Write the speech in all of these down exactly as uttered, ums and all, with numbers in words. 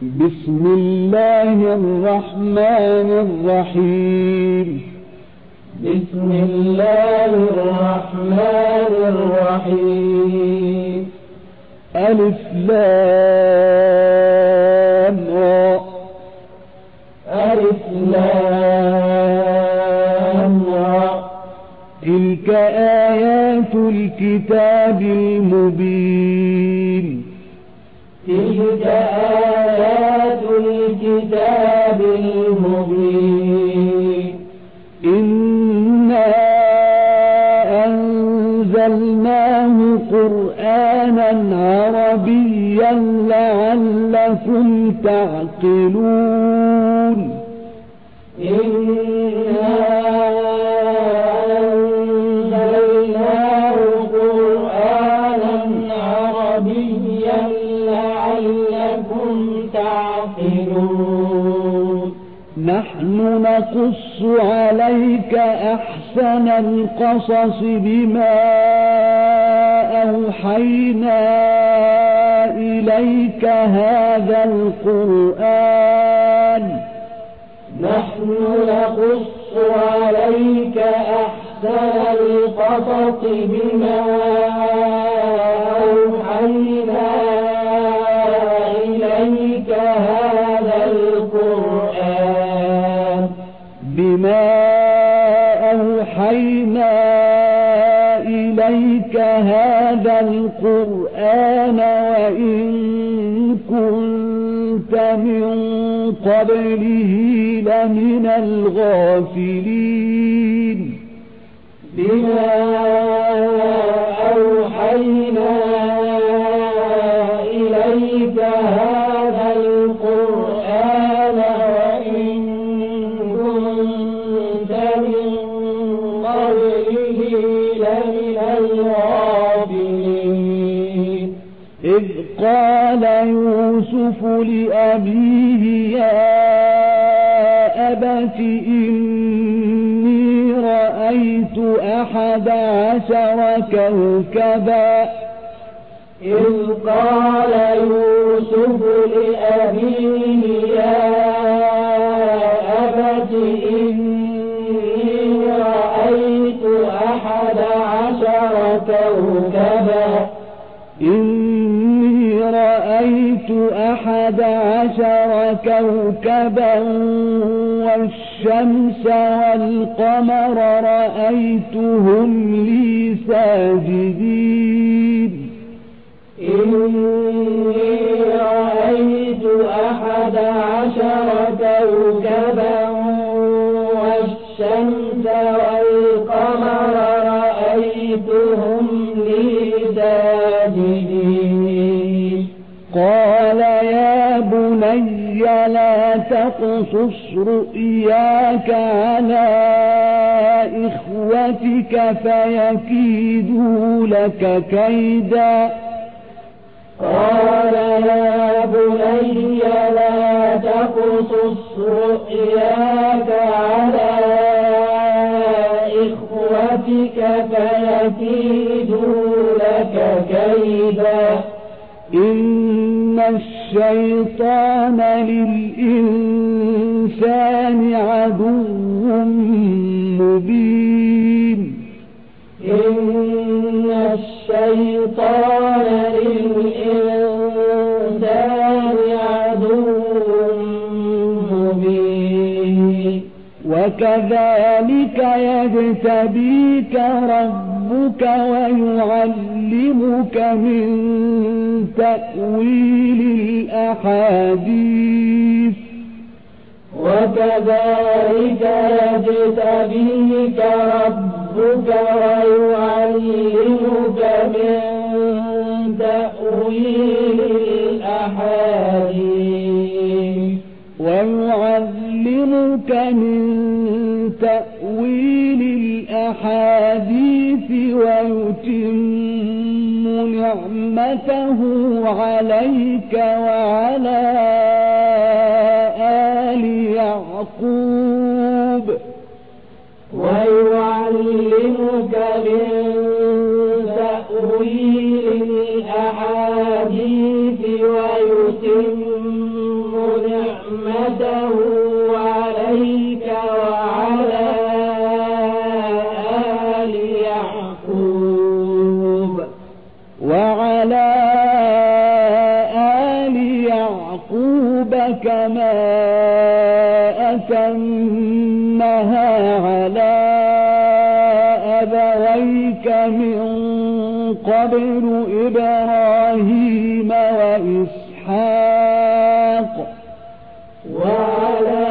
بسم الله الرحمن الرحيم بسم الله الرحمن الرحيم ألف لام را ألف لام را تلك آيات الكتاب المبين تلك آيات الكتاب المبين إنا أنزلناه قرآنا عربيا لعلكم تعقلون إنا أنزلناه قرآنا عربيا لعلكم تعقلون نحن نقص عليك أحسن القصص بما أوحينا إليك هذا القرآن نحن نقص عليك أحسن القصص بما أوحينا إليك هذا القرآن بما أوحينا إليك هذا القرآن وإن كنت من قبله لمن الغافلين بما أوحينا إليك هذا القرآن وإن كنت من قبله لمن الغافلين إذ قال يوسف لأبيه يا أبت إني رأيت أحد عشر كوكبا إذ قال يوسف لأبيه يا أبت إني رأيت أحد عشر كوكبا إني رأيت أحد عشر كوكبا والشمس والقمر رأيتهم لي ساجدين إني رأيت أحد عشر كوكبا والشمس والقمر رأيتهم لي ساجدين قال يا بني لا تقصص رؤياك على إخوتك فيكيدوا لك كيدا قال يا بني لا تقصص رؤياك على إخوتك فيكيدوا لك كيدا إن الشيطان للإنسان عدو مبين إن الشيطان للإنسان عدو مبين وكذلك يجتبيك ربك ويعلمك من تأويل الأحاديث وكذلك يجتبيك ربك ويعلمك من تأويل الأحاديث ويعلمك من تأويل الأحاديث ويتم نعمته عليك وعلى آل يعقوب ويعلمك من تأويل الأحاديث ويتم كما أتمها على أبويك من قبل إبراهيم وإسحاق وعلى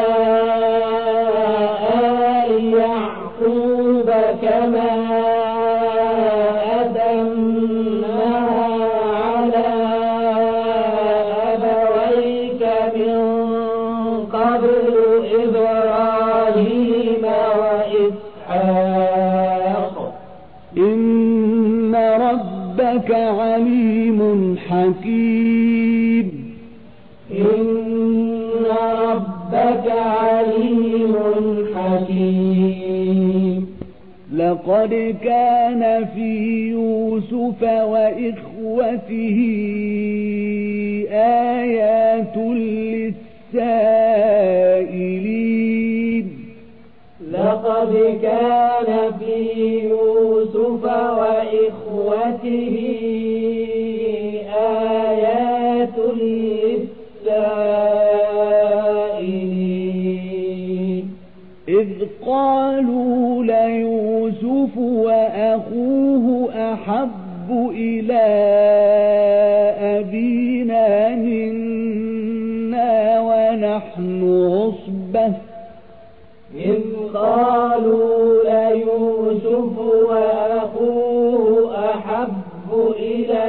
آل يعقوب كما أتمها على أبويك من قبل إبراهيم وإسحاق إن ربك عليم حكيم إن ربك عليم حكيم لقد كان في يوسف وإخوته آيات للسائلين لقد كان في يوسف وإخوته آيات للسائلين إذ قالوا ليوسف وأخوه أحب إلى أبينا منا ونحن عصبة إذ قالوا ليوسف وأخوه أحب إلى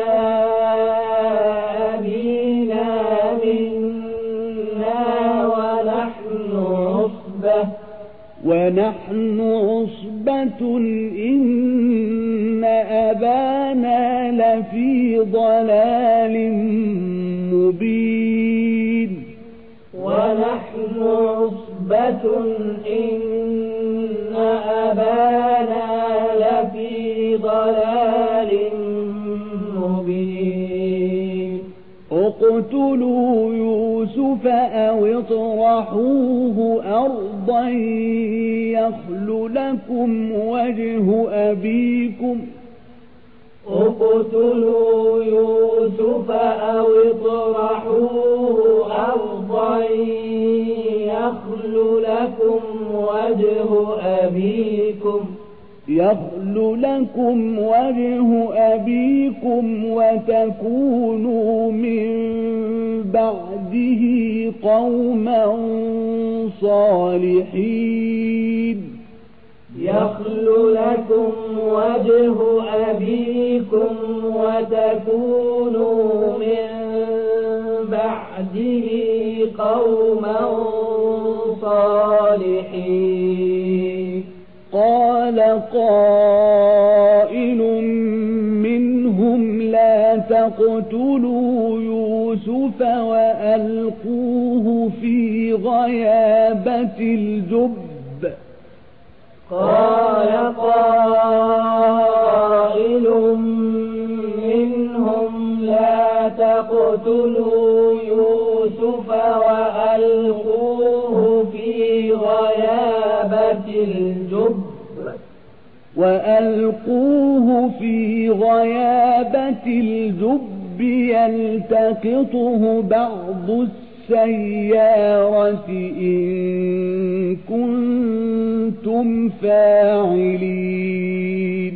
أبينا منا ونحن عصبة ونحن عصبة إن أبانا لفي ضلال مبين ونحن عصبة إن أبانا لفي ضلال مبين اقتلوا يوسف أو اطرحوه أرضا يخل لكم وجه أبيكم اقتلوا يوسف أو اطرحوه أرضا يخل لكم وجه أبيكم يخل لكم وجه أبيكم وتكونوا من بعده قوما صالحين يخل لكم وجه أبيكم وتكونوا من بعده قوما صالحين قال قائل منهم لا تقتلوا يوسف وألقوه في غيابة الجب قال قائل منهم لا تقتلوا يوسف وألقوه في غيابة الجب وألقوه في غيابة الجب يلتقطه بعض السيارة إن كنتم فاعلين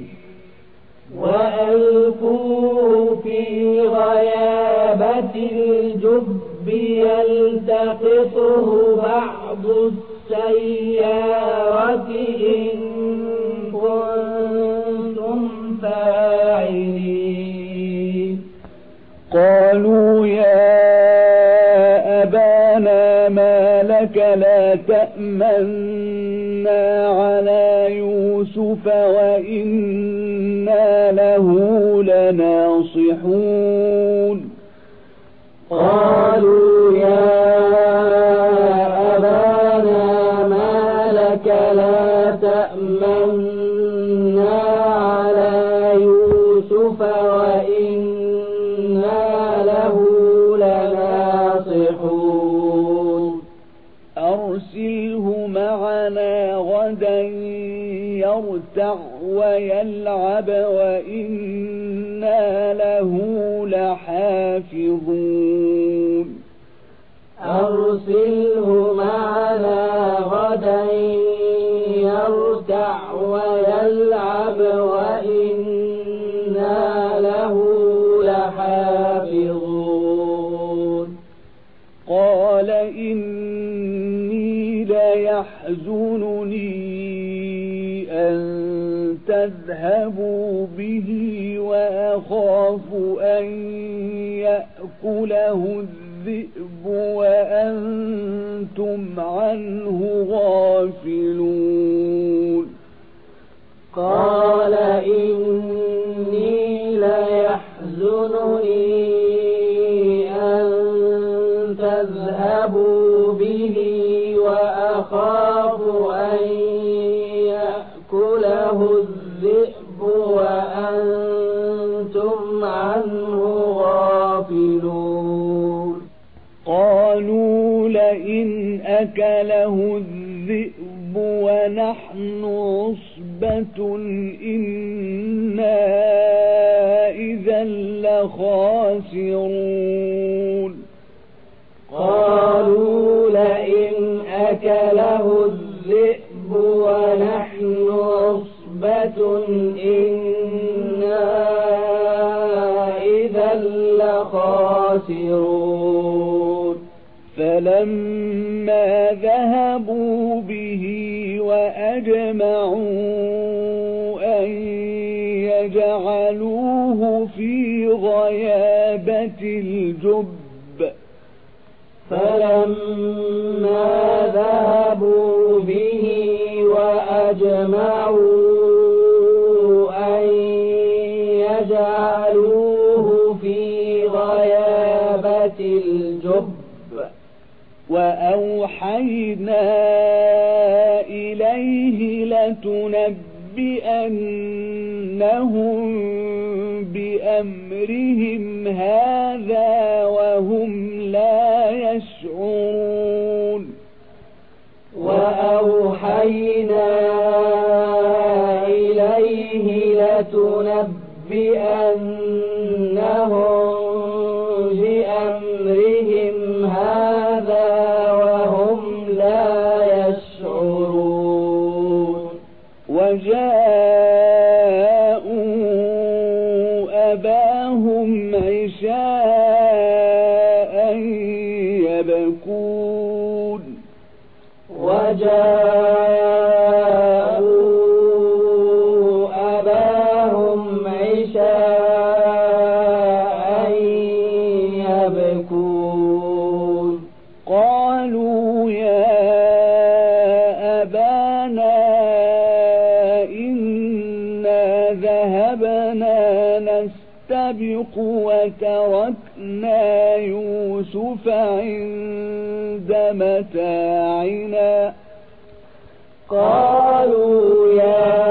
وألقوه في غيابة الجب يلتقطه بعض السيارة إن كنتم فاعلين قالوا يا أبانا ما لك لا تأمنا على يوسف وإنا له لناصحون قالوا يا أبانا ما لك لا تأمنا على يوسف وإنا له لناصحون أرسله معنا غدا يرتع ويلعب وإنا له لحافظون يحزنني أن تذهبوا به وأخاف أن يأكله الذئب وأنتم عنه غافلون قال إني ليحزنني أن تذهبوا به وأخاف أن يأكله الذئب وأنتم عنه غافلون قالوا لئن أكله الذئب ونحن عصبة إنا إذا لخاسرون قالوا لئن أكله الذئب ونحن عصبة إنا إذا لخاسرون فلما ذهبوا به وأجمعوا أن يجعلوه في غيابة الجب فلما ذهبوا به وأجمعوا أن يجعلوه في غيابة الجب وأوحينا إليه لتنبئنهم بأمرهم هذا وهم لا يشعرون وأوحينا إليه لتنبئنهم بأمرهم هذا وهم لا يشعرون وجاءوا أباهم عشاء يبكون وجاءوا أباهم عشاء يبكون قالوا يا أبانا إنا ذهبنا نستبق وتركنا يوسف عند متاعنا قالوا يا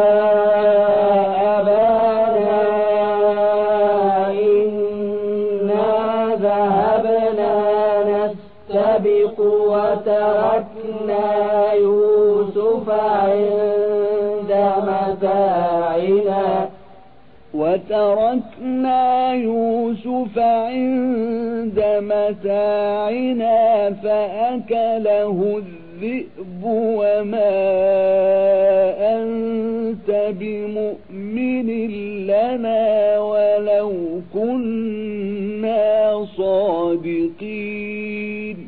أبانا إنا ذهبنا نستبق وتركنا يوسف عند متاعنا وتركنا يوسف عند متاعنا فأكله الذئب وما أنت بمؤمن لنا ولو كنا صادقين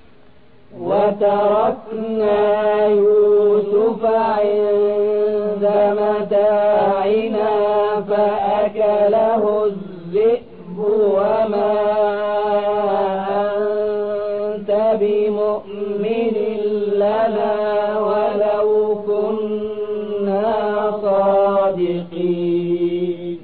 وتركنا يوسف عند متاعنا فأكله الذئب وما أنت بمؤمن لنا ولو كنا صادقين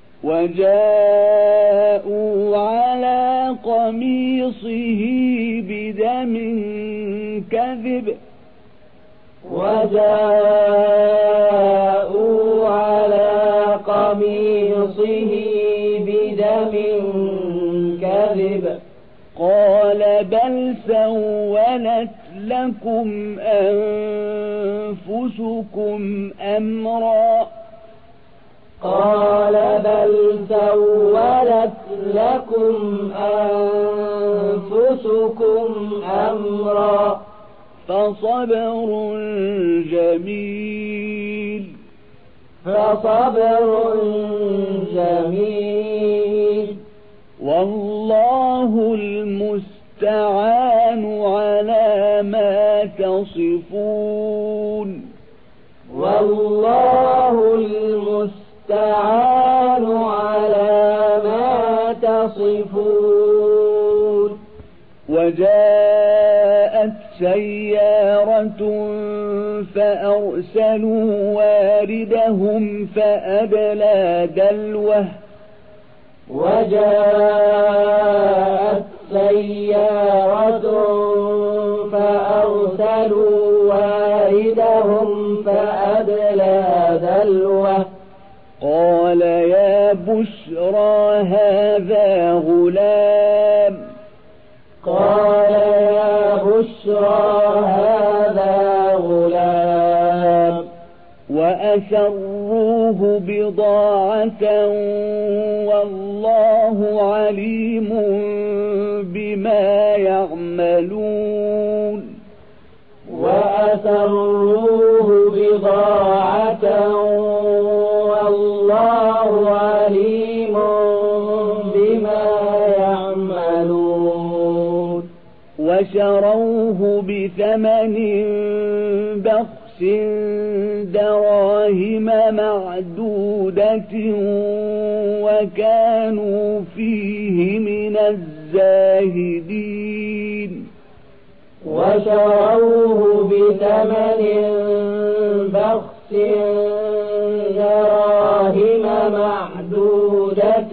وجاءوا على قميصه بدم كذب وجاءوا على قميصه بدم كذب قال بل سولت لكم أنفسكم أمرا قال بل سولت لكم أنفسكم أمرا فصبر جميل فصبر جميل والله المستعان على ما تصفون تصفون والله المستعان على ما تصفون. وجاءت سيارة فأرسلوا واردهم فأدلى دلوه وجاءت سيارة فأرسلوا واردهم فأدلى دلوه قال يا بشرى هذا غلام قال يا بشرى هذا غلام وأسروه بضاعة والله عليم بما يعملون وأسروه بضاعة والله عليم بما يعملون وشروه بثمن بخس دراهم معدودة وكانوا فيه من الزاهدين وشروه بثمن بخس دراهم معدودة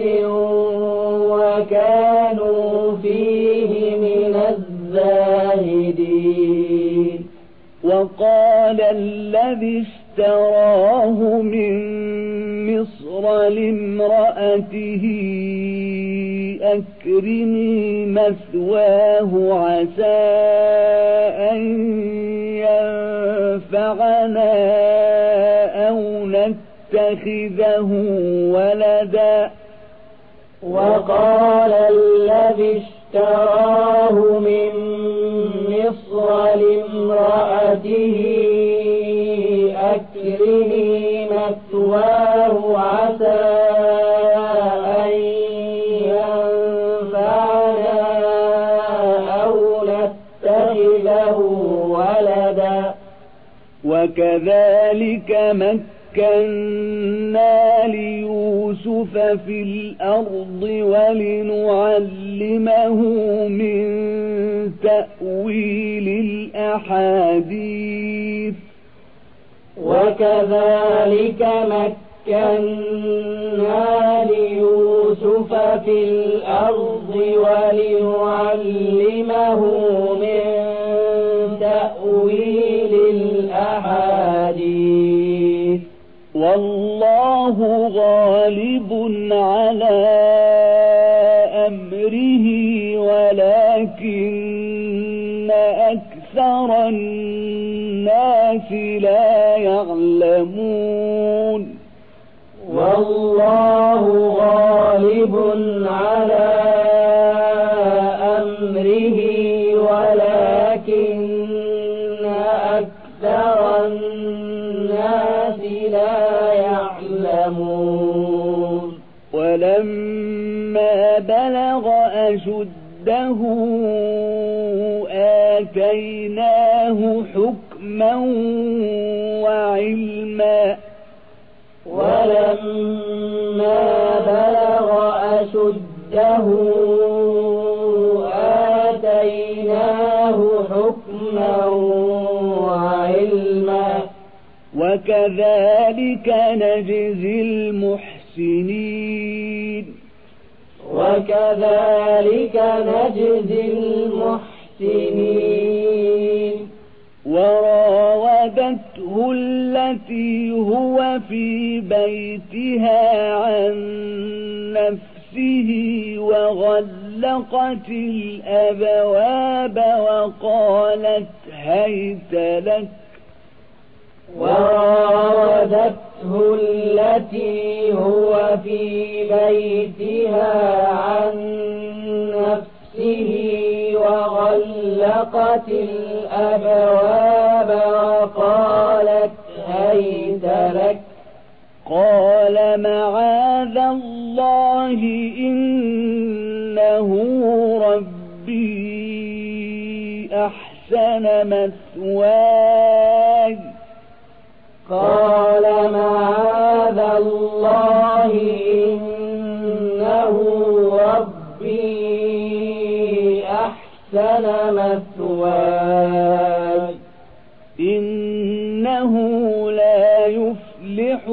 وكانوا فيه من الزاهدين. وقال الذي اشتراه من مصر لامرأته أكرمي مثواه عسى أن ينفعنا أو نتخذه ولدا. وقال الذي اشتراه من مصر لامرأته أكرمي مثواه عسى أن ينفعنا أو نتخذه ولدا. وكذلك مكنا ليوسف في الأرض ولنعلمه من تأويل الأحاديث وكذلك مكنا ليوسف في الأرض ولنعلمه من تأويل الأحاديث والله غالب على أمره ولكن أكثر الناس لا يعلمون. والله غالب على أمره ولكن أكثر الناس لا يعلمون. ولما بلغ أشده آتيناه حكما وعلما ولما بلغ أشده آتيناه حكما وعلما وكذلك نجزي المحسنين وكذلك نجزي المحسنين. وراودته التي هو في بيتها عن نفسه وغلقت الأبواب وقالت هيت لك وراودته التي هو في بيتها عن نفسه وغلقت الأبواب وقالت هيت لك قال معاذ الله إنه ربي أحسن أحسن مثواي قال معاذ الله إنه ربي أحسن مثواي إنه لا يفلح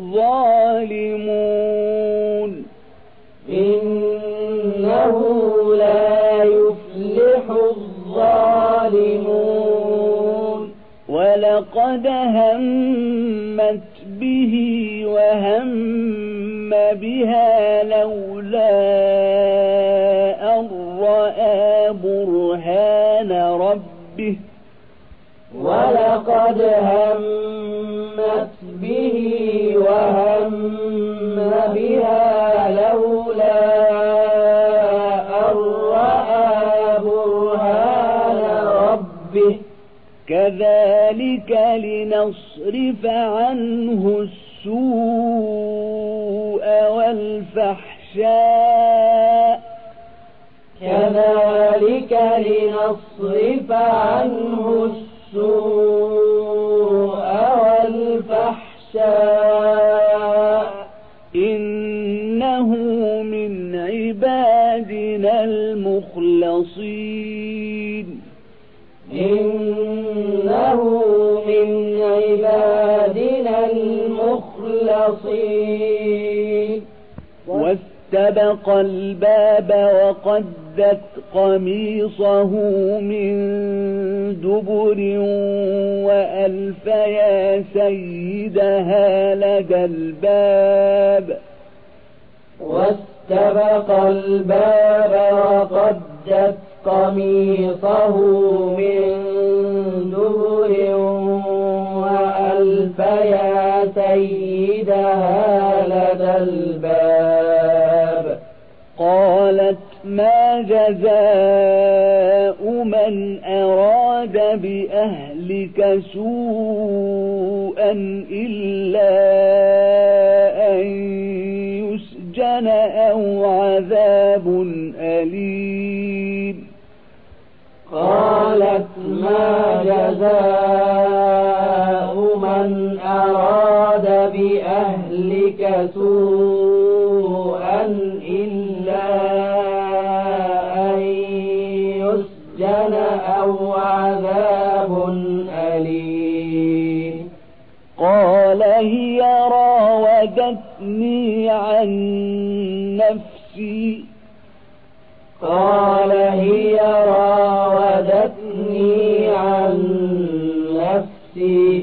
الظالمون إنه لا يفلح الظالمون ولقد همت به وهم بها لولا أن رأى برهان ربه ولقد همت به وهم بها لولا أن رأى برهان ربه كذلك لنصرف عنه السوء والفحشاء كذلك لنصرف عنه السوء والفحشاء إنه من عبادنا المخلصين إنه من عبادنا المخلصين واستبق الباب وقدت قميصه من دبر وألف يا سيدها لدى الباب واستبق الباب وقدت قميصه من دبر وألف يا سيدها لدى الباب قالت ما جزاء من أراد بأهلك سوءا إلا أن يسجن أو عذاب أليم قالت ما جزاء من أراد بأهلك سوءا إلا أن يسجن أو عذاب أليم قال هي راودتني عن نفسي قال هي راودتني عن نفسي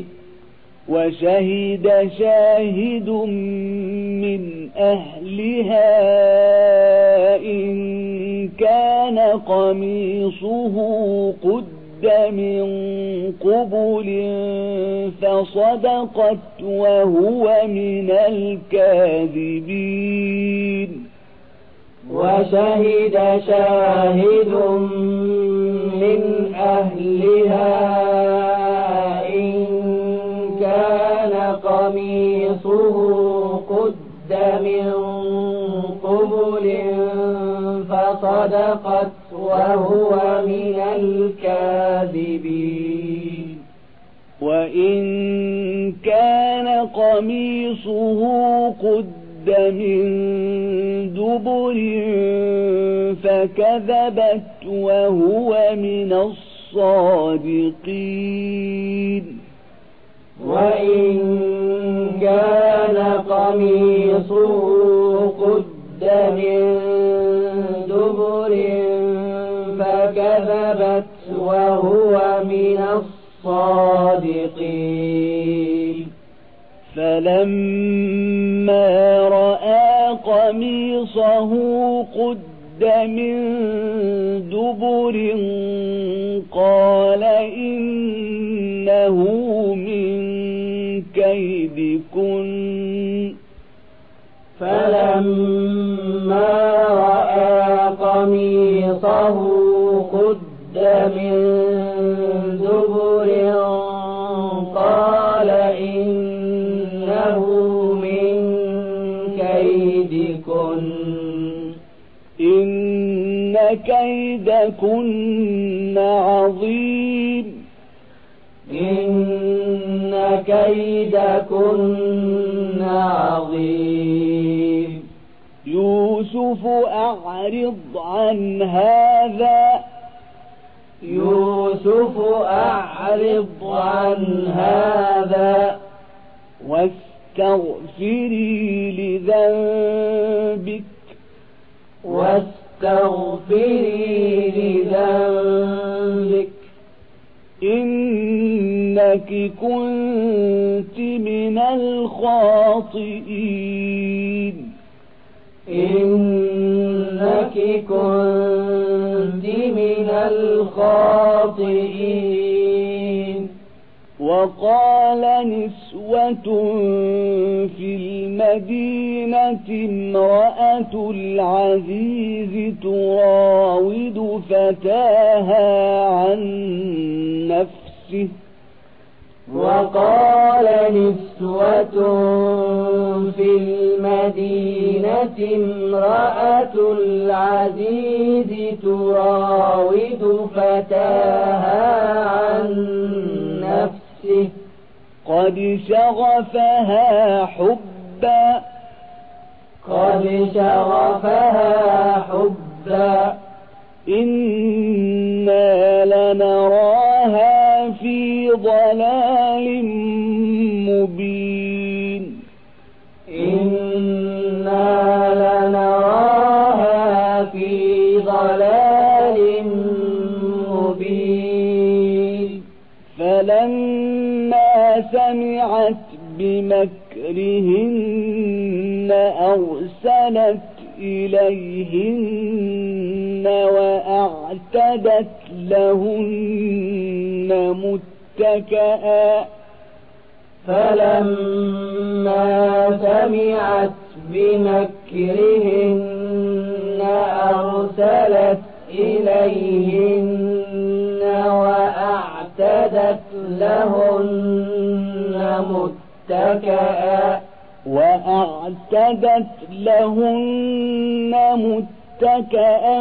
وشهد شاهد من أهلها إن كان قميصه قد من قبل فصدقت وهو من الكاذبين وشهد شاهد من أهلها إن كان قميصه قد من قبل فصدقت وهو من الكاذبين وإن كان قميصه قد من دبر فكذبت وهو من الصادقين وإن كان قميصه قد من دبر فكذبت وهو من الصادقين فلما رأى قميصه قد من دبر قال إنه من كيدكن فلما رأى قميصه قد من دبر قال إنه من كيدكن إن كيدكن كيدكن عظيم إن كيدكن عظيم يوسف أعرض عن هذا يوسف أعرض عن هذا واستغفري لذنبك واستغفري لذنبك إنك كنت من الخاطئين إنك كنت من الخاطئين وقال نسوة في المدينة امرأة العزيز تراود فتاها عن نفسه وقال نسوة في المدينة امرأة العزيز تراود فتاها عن نفسه قد شغفها حبا قد شغفها حبا إنا لنراها في ضلال مبين إنا لنراها في ضلال مبين فلما سمعت بمكرهن أرسلت إليهن وأعتدت لهن متكئا فلما سمعت بمكرهن أرسلت إليهن وأعتدت لهن متكئا وأعتدت لهن متكئا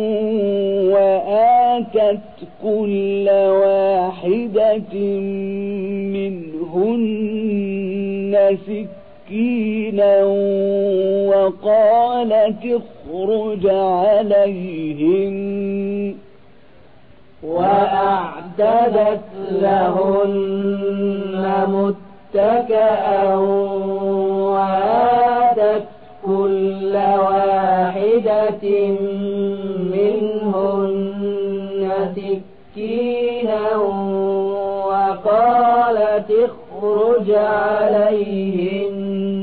وآتت كل واحدة منهن سكينا وقالت اخرج عليهن وأعتدت لهن متكئا وآتت كل واحدة منهن سكينا وقالت اخرج عليهن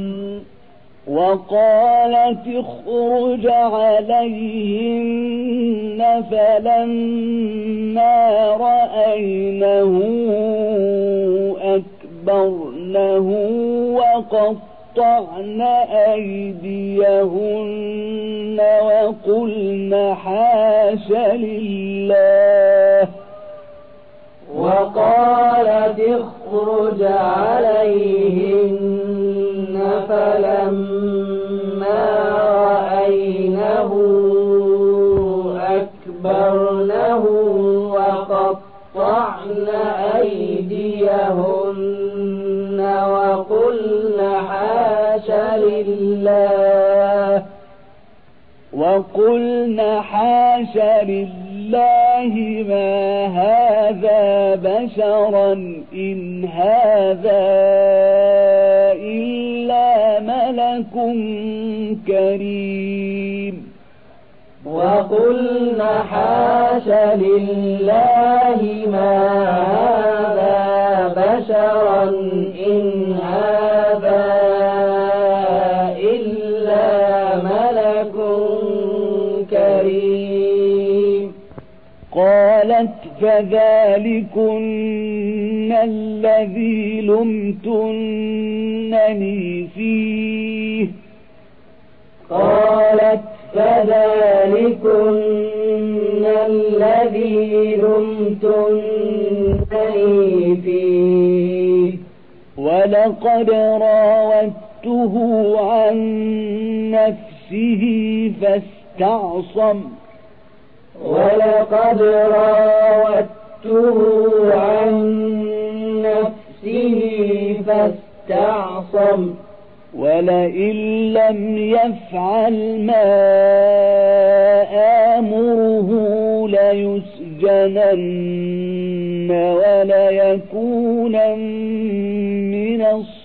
وقالت اخرج عليهن فلما رأينه أكبرنه وقطعن أيديهن وقلن حاش لله وقالت اخرج عليهن فلما رأينه أكبرنه وقطعن أيديهن وقلن حاش لله وقلن حاش لله ما هذا بشرا إن هذا إلا ملك كريم وقلن حاش لله ما هذا بشرا إن هذا إلا ملك كريم قالت فذلكن الذي لمتنني فيه قالت فذلكن الذي لمتنني فيه ولقد راودته عن نفسه فاستعصم ولقد راودته عن نفسه فاستعصم ولئن لم يفعل ما آمره ليسجنن وليكونن من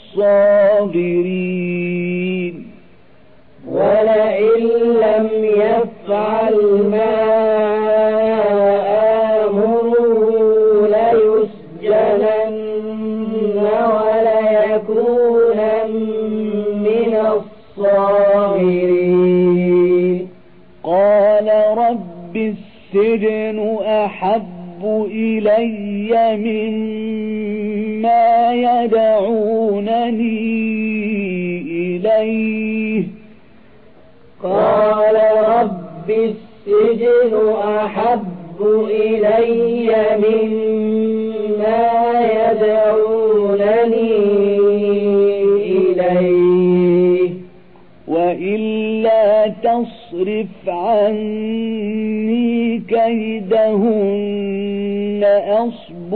الصاغرين ولئن لم يفعل ما آمره ليسجنن وليكونن من الصاغرين قال رب السجن أحب إلي مما يدعونني إليه قال رب السجن أحب إلي مما يدعونني إليه وإلا تصرف عني كيدهن أصب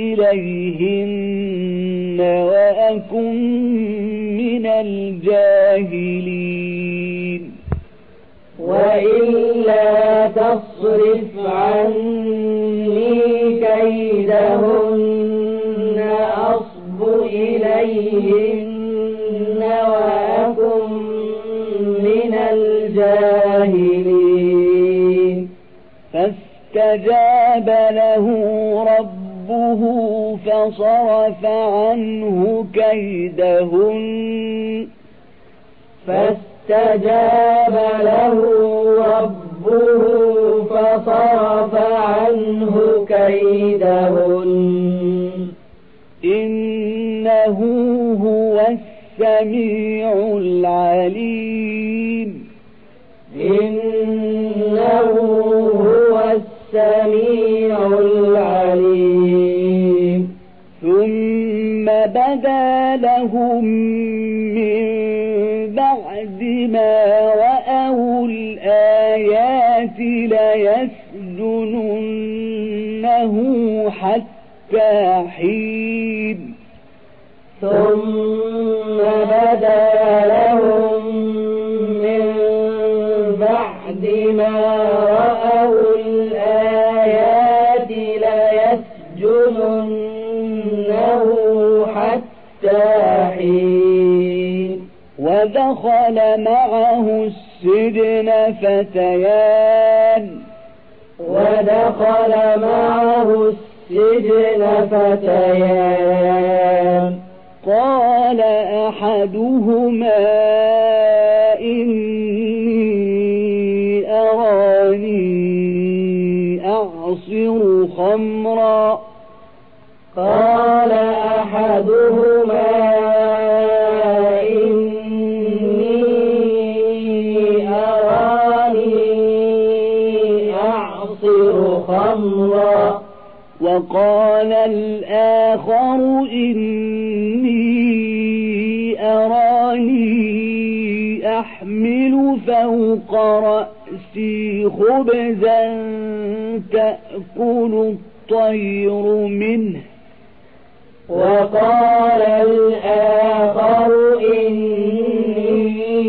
إليهن وأكن من الجاهلين وإلا تصرف عني كيدهن أصب إليهن وأكن من الجاهلين فاستجاب له ربه فصرف عنه كيدهن فاستجاب له ربه فصرف عنه كيدهن إنه هو السميع العليم إنه هو السميع العليم ثم بدا لهم من بعد ما رأوا الآيات ليسجننه حتى حين ثم بدا لهم من بعد ما رأوا الآيات ليسجننه حتى حين ودخل معه السجن فتيان ودخل معه السجن فتيان قال أحدهما إني أراني أعصر خمرا قال أحدهما إني أراني أعصر خمرا وقال الآخر إني أراني أحمل فوق رأسي خبزا تأكل الطير منه وقال الآخر إني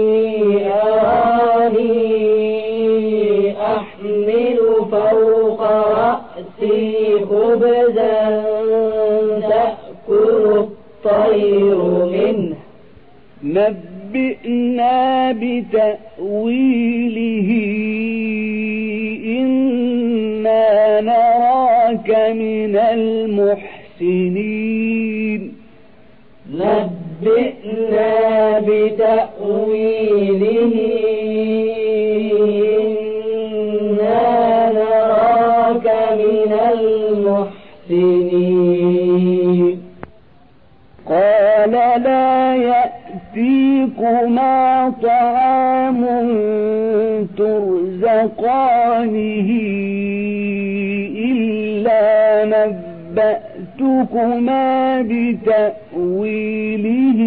أراني أحمل فوق رأسي خبزا تأكل الطير منه نبئنا بتأويله إنا نراك من المحسنين نبئنا بتأويله إنا نراك من المحسنين قال لا يأتيكما طعام ترزقانه إلا نبأتكما بتأويله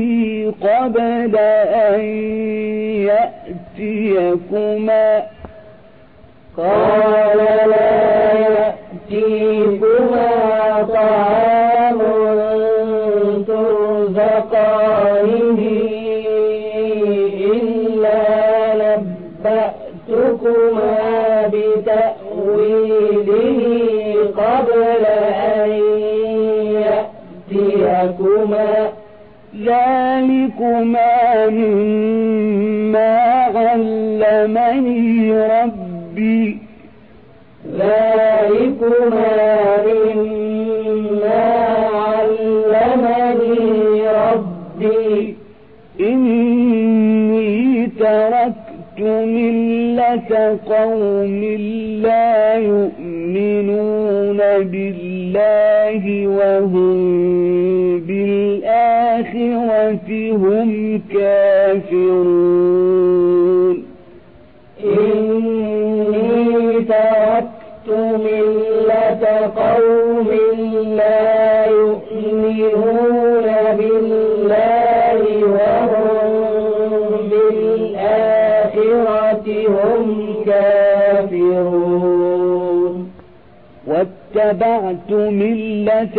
قبل أن يأتيكما قال لا يأتيكما طعام ترزقانه إلا نبأتكما بتأويله قبل أن يأتيكما ذلكما مما علمني ربي ذلكما مما علمني ربي إني تركت ملة قوم لا يؤمنون بالله وهم بالآخرة هم كافرون إني تركت ملة قوم لا يؤمنون بالله وهم بالآخرة هم كافرون واتبعت ملة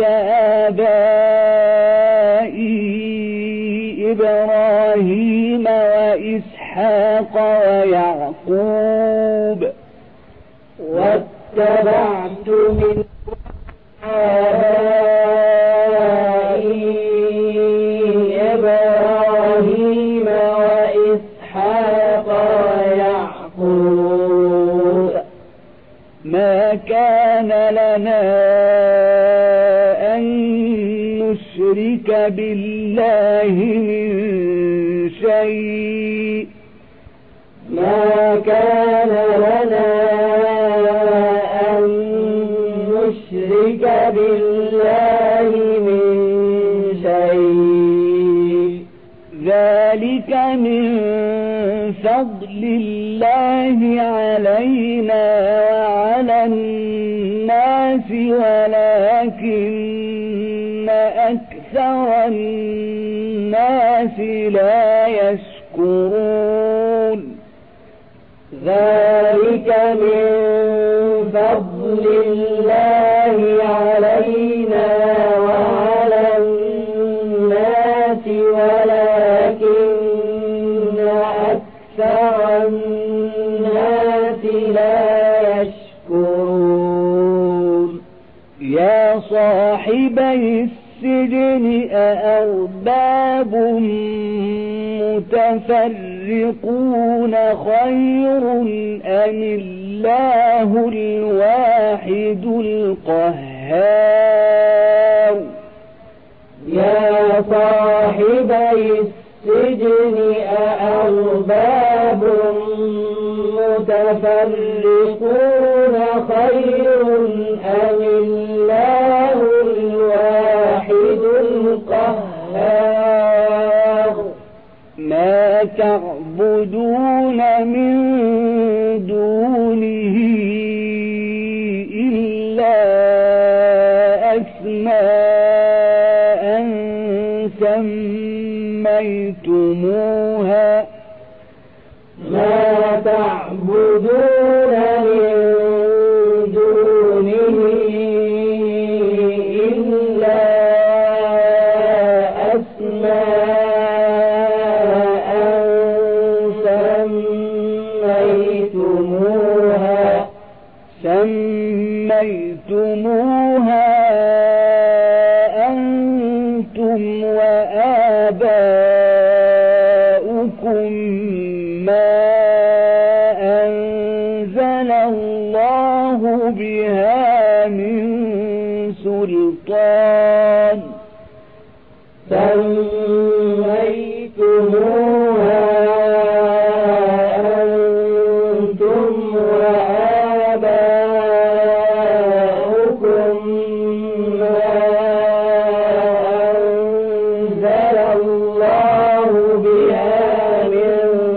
آبائي إبراهيم وإسحاق ويعقوب واتبعت ملة آبائي إبراهيم وإسحاق ويعقوب ما كان لنا أن نشرك بالله من شيء ما كان لنا أن نشرك بالله من شيء ذلك من فضل الله علينا وعلى الناس ولكن أكثر الناس لا يشكرون ذلك من فضل الله علينا وعلى الناس ولكن أكثر الناس لا يشكرون يا صاحبي السجن أأرباب متفرقون خير أم الله الواحد القهار يا صاحبي السجن أأرباب متفرقون خير أم الله الواحد القهار ما تعبدون من دونه إلا أسماء سميتموها ما تعبدون من دونه إلا أسماء سميتموها سميتموها أنتم وآباؤكم ما أنزل الله بها من سلطان سميتموها أنتم وآباؤكم ما أنزل الله بها من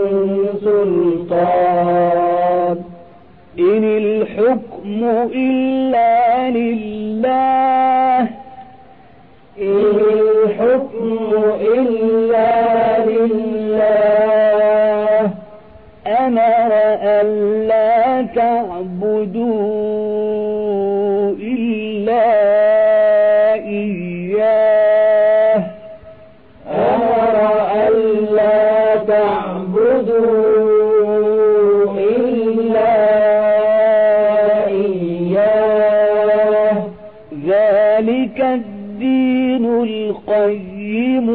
سلطان إن الحكم إلا لله ذلك الدين القيم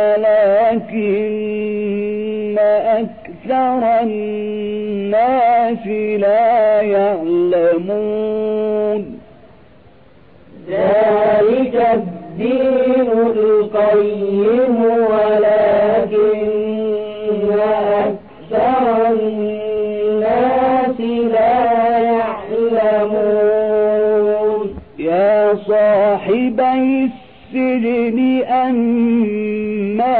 ولكن أكثر الناس لا يعلمون ذلك الدين القيم ولكن أكثر الناس لا يعلمون يا صاحبي السجن أما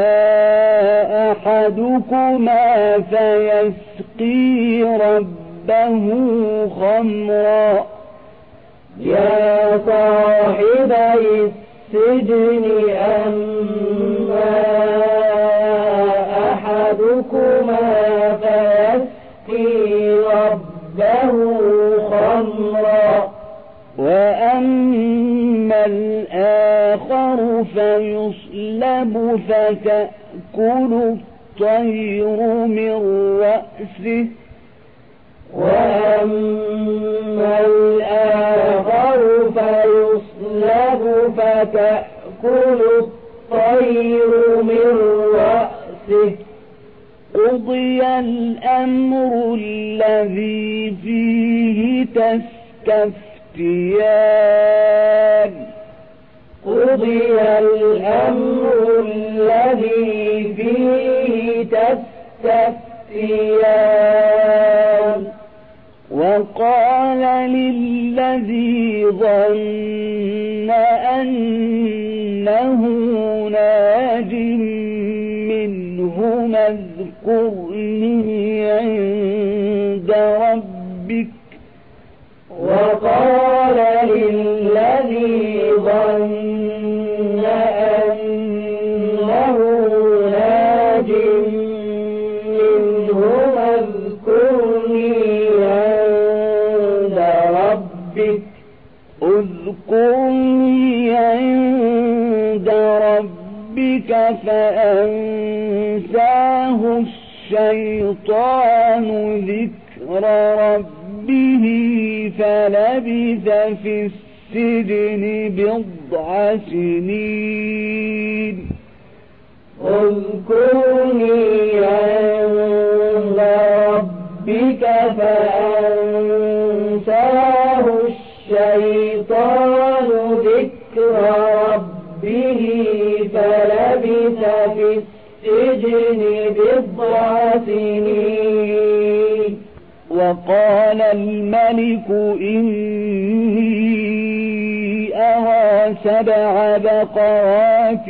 أحدكما فيسقي ربه خمرا يا صاحبي السجن أما أحدكما فيسقي ربه خمرا وأما الآخر فيصلب فتأكل الطير من رأسه وأما الآخر فيصلب فتأكل الطير من رأسه قضي الأمر الذي فيه تستفتيان قضي الأمر الذي فيه تستفتيان وقال للذي ظن أنه ناج منهما اذكرني عند ربك وقال للذي ظن أنه ناج منهما اذكرني عند ربك اذكرني عند ربك فأنساه الشيطان ذكر ربه فلبث في السجن بضع سنين اذكرني عند ربك فأنساه الشيطان ذكر ربه فلبث في السجن بضع سنين وقال الملك إني أرى سبع بقرات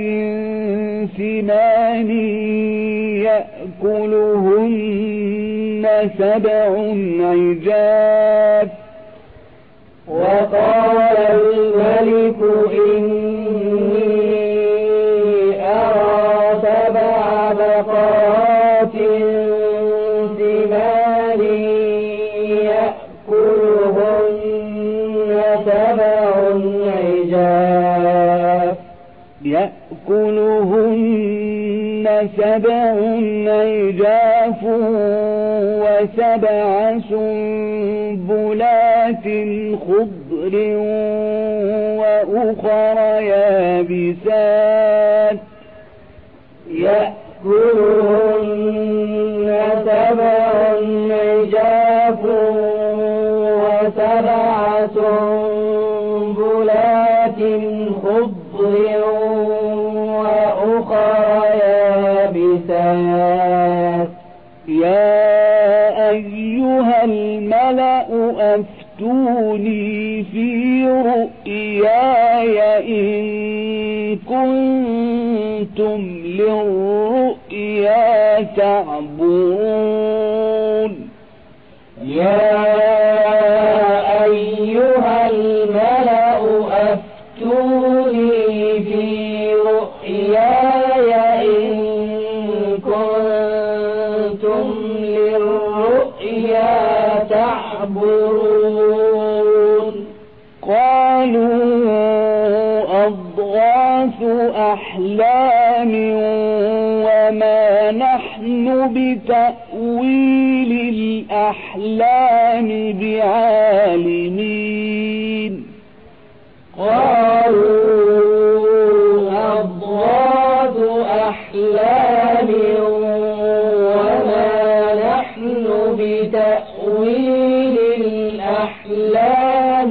سمان يأكلهن سبع عجاف وقال الملك إني أرى سبع بقرات سمان يأكلهن سبع عجاف يأكلهن سبع عجاف وسبع سنبلات خضر وأخر يابسات يأكلهن سبع عجاف وسبع سنبلات خضر وأخر يابسات يا أيها الملأ أفتوني في رؤياي إن كنتم للرؤيا تعبرون يا أيها الملأ أفتوني في رؤياي إن كنتم للرؤيا تعبرون قالوا أضغاث أحلام وما نحن بتأويل الأحلام بعالمين قالوا أضغاث أحلام وما نحن بتأويل الأحلام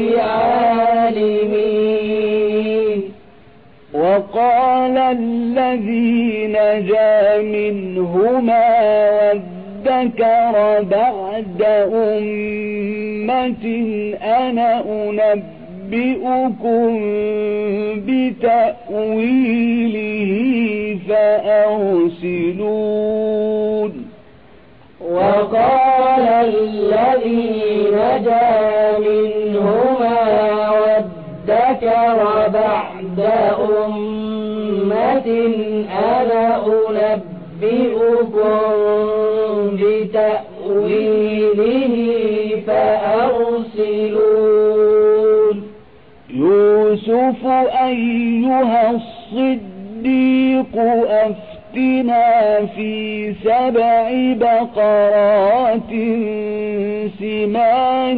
بعالمين. وقال الذي نجا منهما وادكر بعد أمة أنا أنبئكم بتأويله فأرسلون. وقال الذي نجا منهما وادكر بعد أمة أنا أنبئكم بتأويله فأرسلون. يوسف أيها الصديق أفتنا في سبع بقرات سمان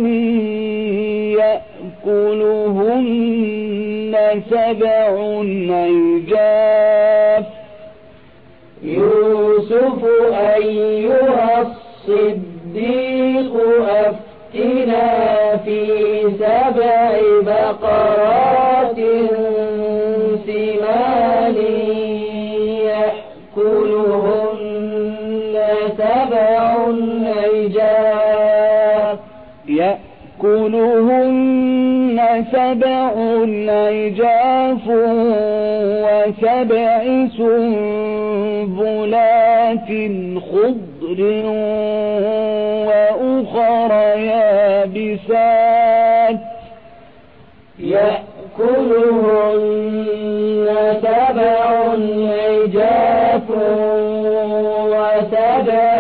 يأكلهن سبع عجاف. يوسف أيها الصديق أفتنا في سبع بقرات سمان يأكلهن سبع عجاف يأكلهن سبع عجاف وسبع سنبلات خضر وأخر يابسات. يأكلهن سبع عجاف وسبع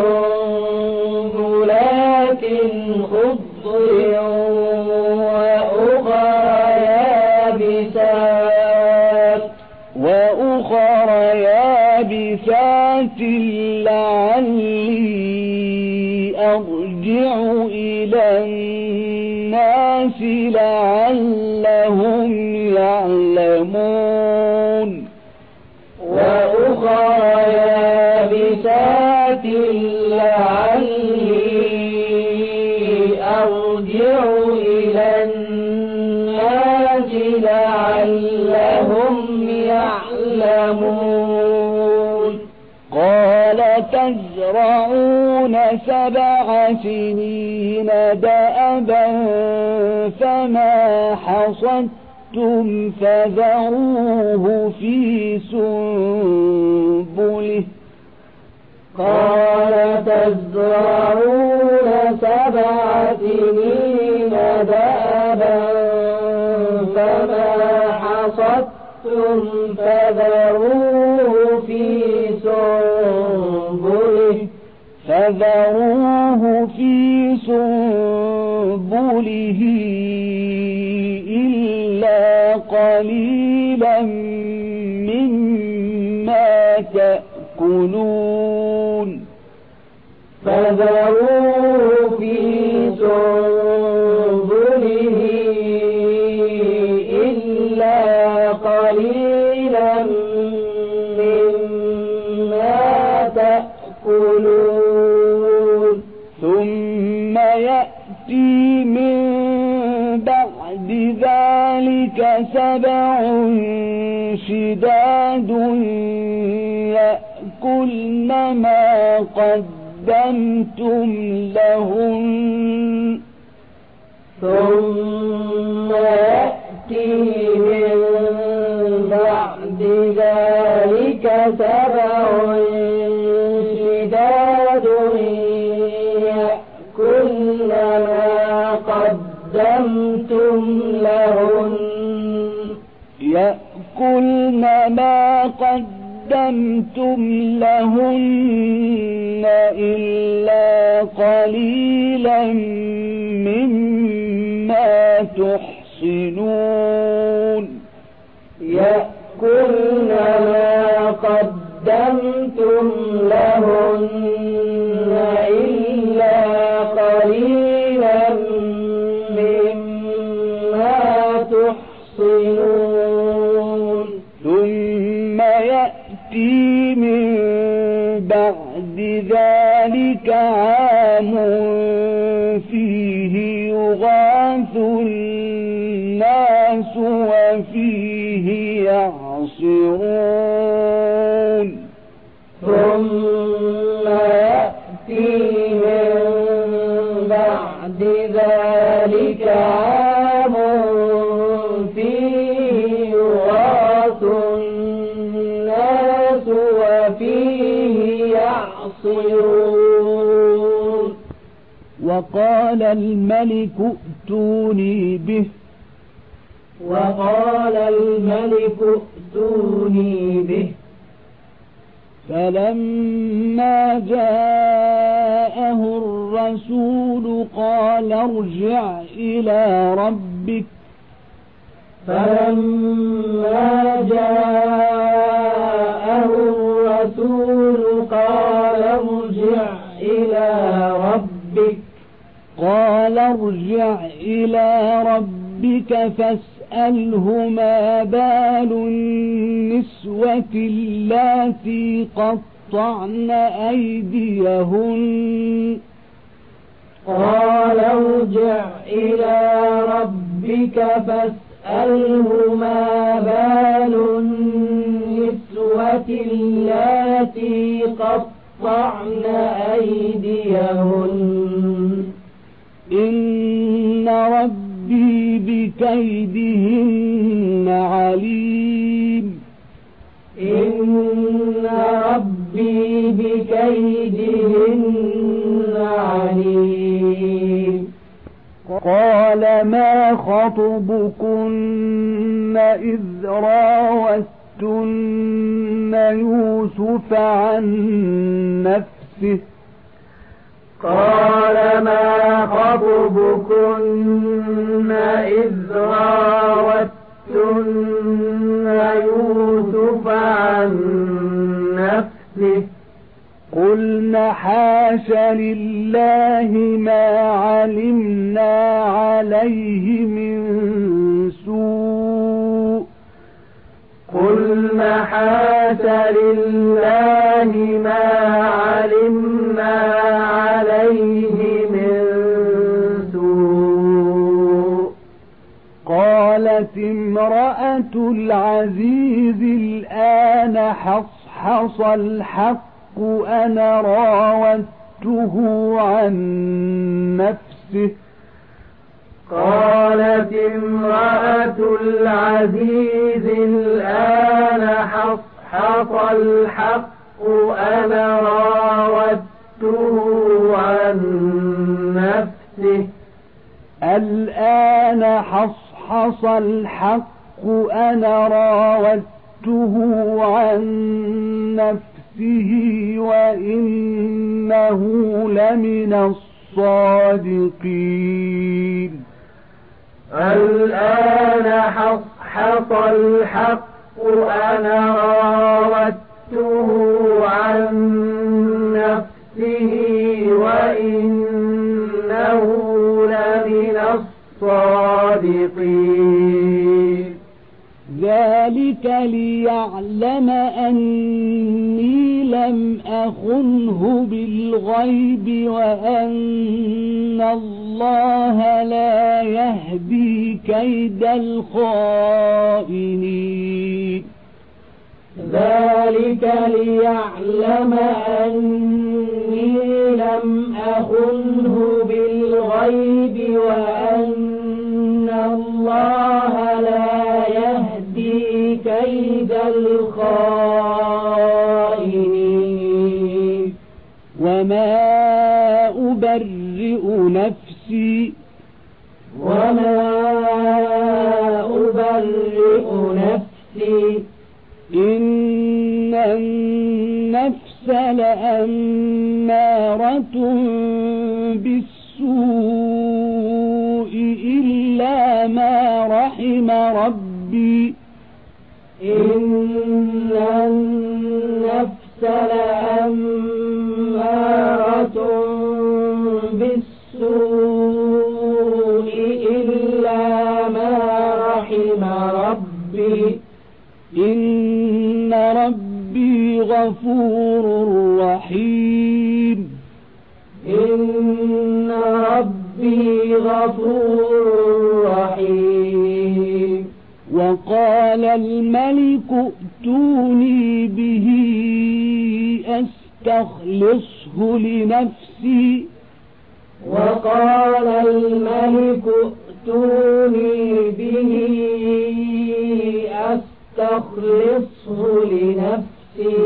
سنبلات خضر وأخر يابسات وأخر يابسات لعلي أرجع إلى الناس لعلهم يعلمون. وأخر يابسات لعلي أرجع إلى الناس لعلهم يعلمون. قال تزرعون سبع سنين دأبا فما حصدتم فذروه في سنبله. قال تزرعون سبع سنين دأبا فما حصدتم فذروه في سنبله فذروه في سنبله إلا قليلا مما تأكلون. فذروه في سنبله إلا قليلا مما تأكلون. ثم يأتي من بعد ذلك سبع شداد يأكلن ما قدمتم لهن. ثم يأتي من بعد ذلك سبع شداد يأكلن ما قدمتم لهن يأكلن ما قدمتم لهن إلا قليلا مما تحصنون. يأكلن ما قدمتم لهن إلا قليلا مما تحصنون ثم يأتي من بعد ذلك عام فيه يغاث الناس وفيه يعصرون ثم يأتي من بعد ذلك عام فيه يغاث الناس وفيه يعصرون وقال الملك ائتوني به وقال الملك ائتوني به فلما جاءه الرسول قال ارجع إلى ربك فلما جاءه الرسول قال ارجع إلى ربك قال ارجع إلى ربك فاسأله ما بال النسوة اللاتي قطعن أيديهن قال ارجع إلى ربك فاسأله ما بال النسوة اللاتي قطعن أيديهن إن ربي بكيدهن عليم إن ربي بكيدهن عليم قال ما خطبكن إذ راوتن يوسف عن نفسه قال ما خطبكن إذ راوتن يوسف عن نفسه قلنا حاش لله ما علمنا عليه من سوء قلنا حاش لله ما علمنا عليه من سوء قالت امرأة العزيز الآن حصحص الحق أنا راودته عن نفسه قالت امرأة العزيز الآن حصحص الحق أنا راودته عن نفسه الآن حصحص الحق أنا راودته عن نفسه وإنه لمن الصادقين الآن حصحص الحق أنا راودته عن نفسه وإنه لمن الصادقين ذلك ليعلم أني لم أخنه بالغيب وأن الله لا يهدي كيد الخائنين ذلك ليعلم أني لم أخنه بالغيب وأن الله لا يهدي كيد الخائنين وما أبرئ نفسي وما أبرئ نفسي إن النفس لأمارة بالسوء إلا ما رحم ربي إن النفس لأمارة بالسوء إلا ما رحم رحم ربي إن ربي غفور رحيم إن ربي غفور رحيم وقال الملك ائتوني به أستخلصه لنفسي وقال الملك ائتوني به أستخلصه لنفسي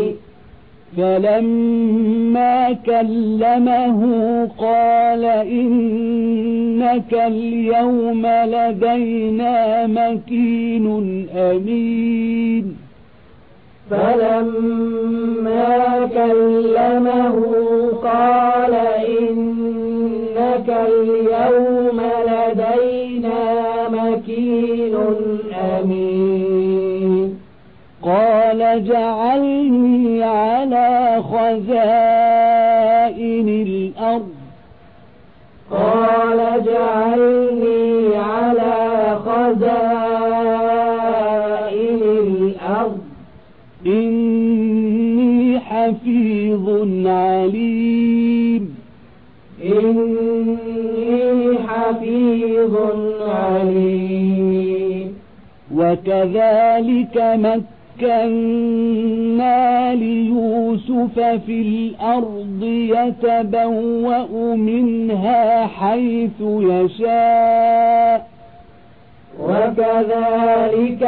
فلما كلمه قال إنك اليوم لدينا مكين أمين فلما كلمه قال إنك اليوم لدينا مكين أمين قال اجعلني على خزائن الأرض قال اجعلني على خزائن الأرض إني حفيظ عليم إني حفيظ عليم وكذلك مكنا ليوسف في الأرض يتبوأ منها حيث يشاء وكذلك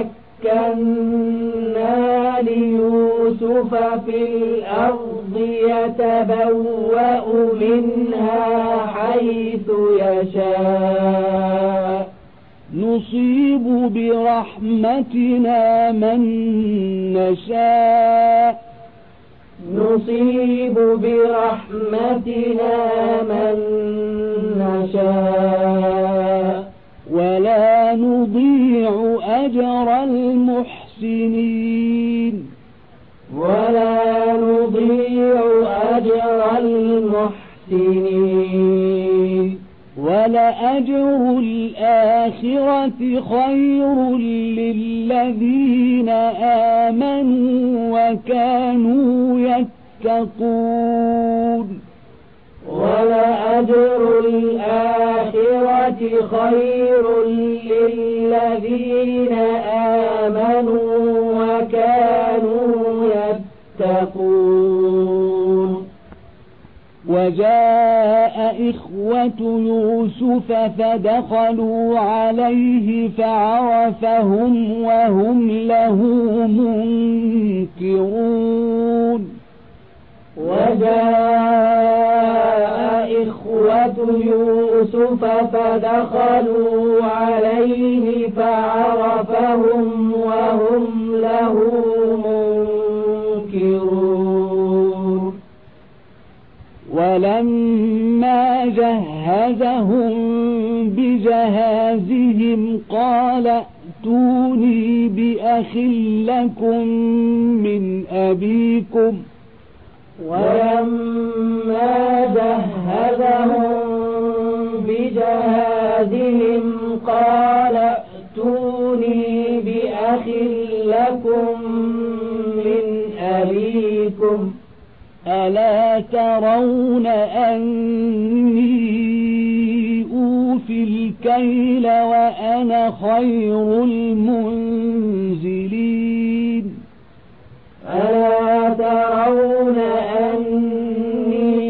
مكنا ليوسف في الأرض يتبوأ منها حيث يشاء نصيب برحمتنا من نشاء نصيب برحمتنا من نشاء ولا نضيع أجر المحسنين ولا نضيع أجر المحسنين ولأجر الآخرة خير للذين آمنوا وكانوا يتقون ولأجر الآخرة خير للذين آمنوا وكانوا يتقون وجاء إخوة يوسف فدخلوا عليه فعرفهم وهم له منكرون وجاء إخوة يوسف فدخلوا عليه فعرفهم وهم له منكرون ولما جهزهم بجهازهم قال ائتوني بأخ لكم من أبيكم ولما جهزهم بجهازهم قال ائتوني بأخ لكم من أبيكم ألا ترون أني أوفي الكيل وأنا خير المنزلين ألا ترون أني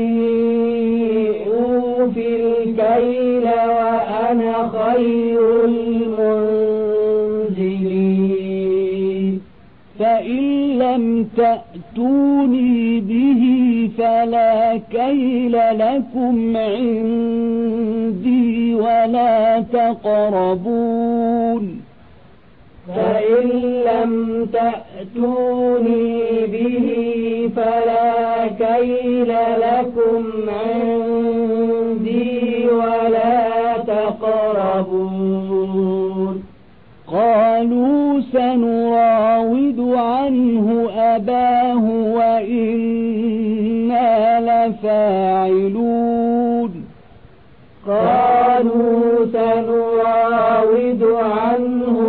أوفي الكيل وأنا خير المنزلين فإن لم تأتوني به فلا كيل لكم عندي ولا تقربون فإن لم تأتوني به فلا كيل لكم عندي ولا تقربون قالوا سنراود عنه أباه وإنا لفاعلون قالوا سنراود عنه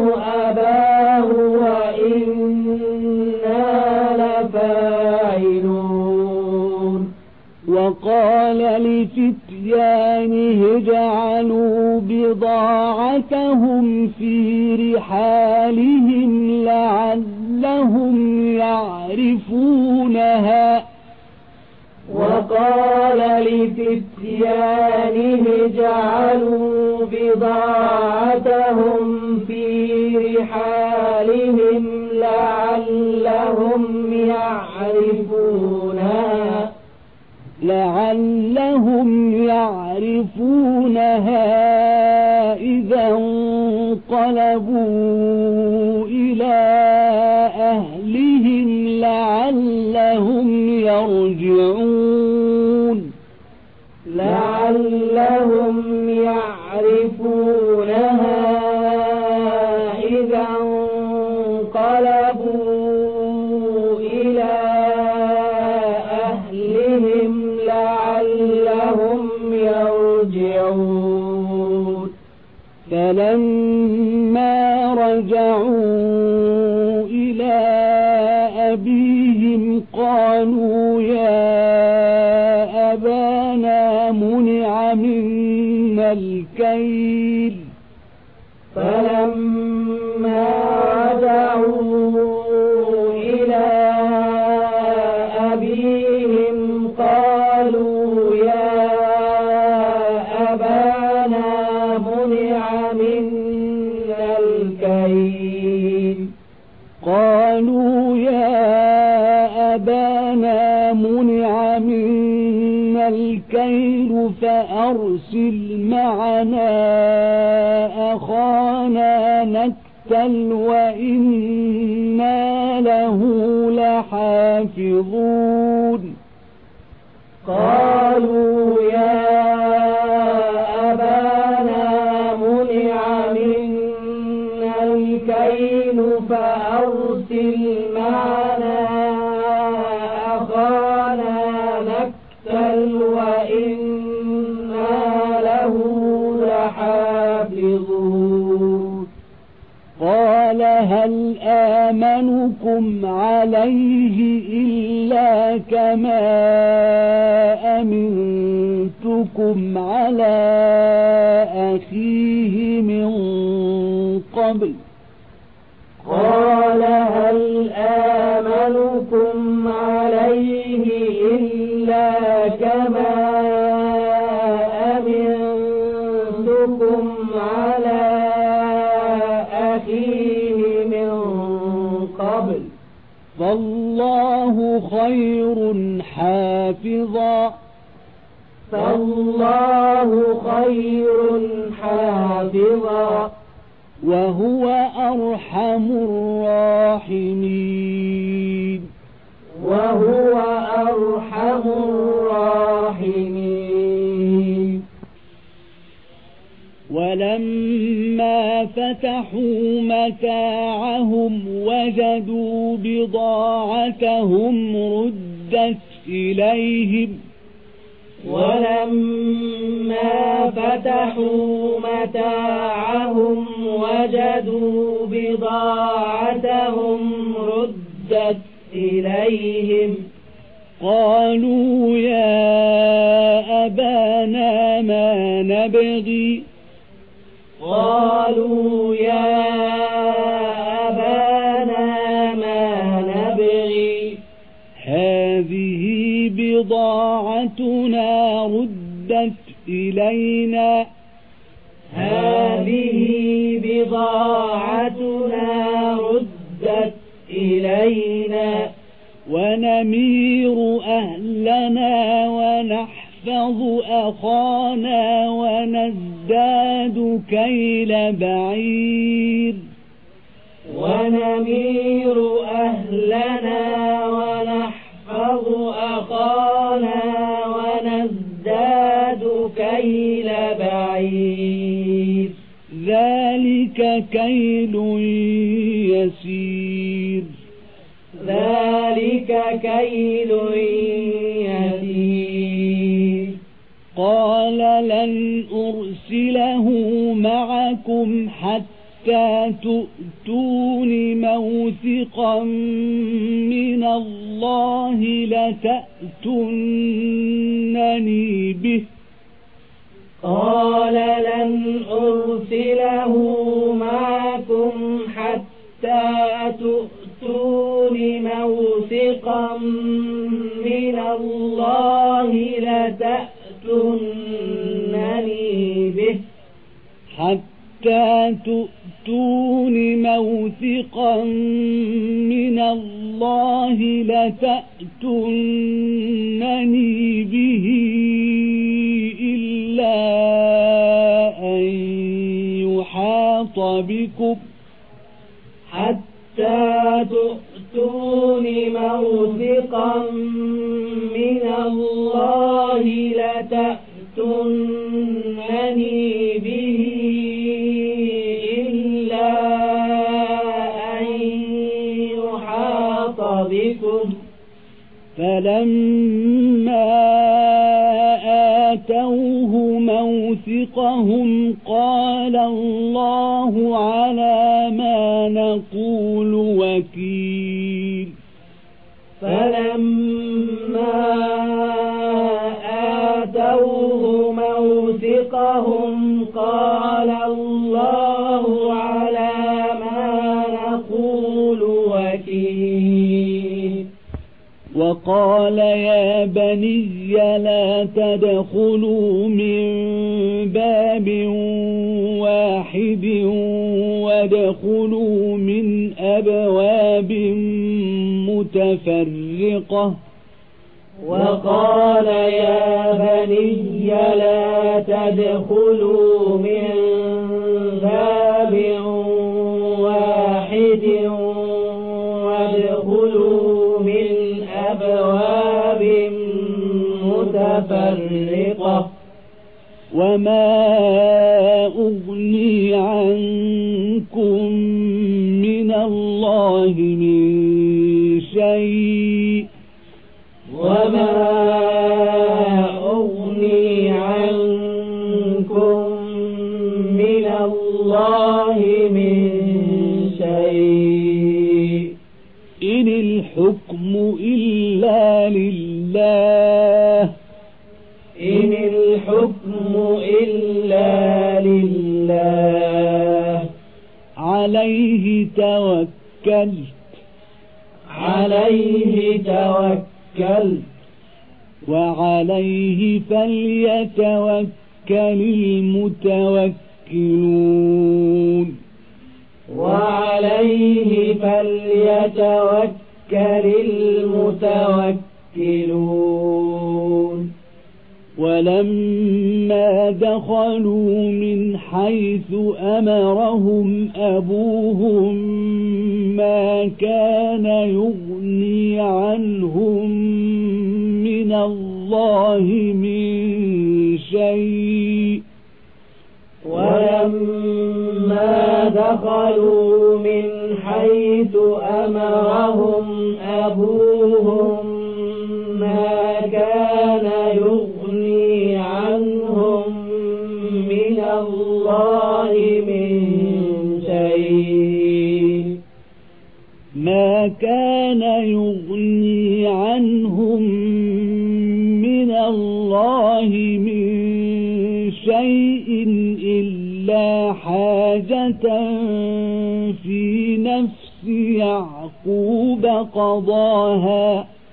رحالهم لعلهم يعرفونها وقال لفتيانه جعلوا بضاعتهم في رحالهم لعلهم يعرفونها لعلهم يعرفونها إذا انقلبوا إلى أهلهم لعلهم يرجعون لعلهم يعرفونها إذا انقلبوا إلى أهلهم لعلهم يرجعون فلما رجعوا إلى أبيهم قالوا يا أبانا منع منا الكيل فلما رجعوا إلى أبيهم قالوا يا أبانا منع منا الكيل قالوا يا أبانا منع منا الكيل فأرسل معنا أخانا نكتل وإنا له لحافظون قالوا يا أبانا منع منا الكيل فأرسل معنا أخانا نكتل وإنا له لحافظون قال هل آمنكم عليه إلا كما أمنتكم على أخيه من قبل قال هل آمنكم عليه إلا كما أمنتكم على أخيه من قبل فالله خير حافظا فالله خير حافظا وهو أرحم الراحمين وهو أرحم الراحمين ولما فتحوا متاعهم وجدوا بضاعتهم ردت إليهم ولما فتحوا متاعهم وجدوا بضاعتهم ردت إليهم قالوا يا أبانا ما نبغي قالوا يا أبانا ما نبغي هذه بضاعتنا ردت إلينا هذه بضاعتنا ردت إلينا ونمير أهلنا ونحفظ أخانا ونزداد كيل بعير ونمير أهلنا ونحفظ أخانا ونزداد كيل بعير ذلك كيل يسير ذلك كيل يسير قال لن أرسله معكم حتى تؤتون موثقا من الله لتأتونني به قال لن أرسله معكم حتى تؤتون موثقا من الله لتأتونني به حتى تؤتون موثقا من الله لتأتونني به إلا أن يحاط بكم حتى تؤتون موثقا من الله لتأتونني به إلا أن يحاط بكم فلما آتوه موثقهم قال الله على ما نقول وكيل فلما آتوه موثقهم قال الله على ما نقول وكيل وقال يا بني لا تدخلوا من باب واحد وادخلوا من أبواب متفرقة وقال يا بني لا تدخلوا من باب واحد وادخلوا من أبواب متفرقة وما أغني عنكم من الله من شيء وما أغني عنكم من الله من شيء إن الحكم إلا لله إن الحكم إلا لله عليه توكلت عليه توكلت وعليه فليتوكل المتوكلون وعليه فليتوكل المتوكلون ولما دخلوا من حيث أمرهم أبوهم ما كان يغني عنهم من الله من شيء ولما دخلوا من حيث أمرهم أبوهم ما كان يغني عنهم من الله من شيء ما كان يغني عنهم من الله من شيء إلا حاجة في نفس يعقوب قضاها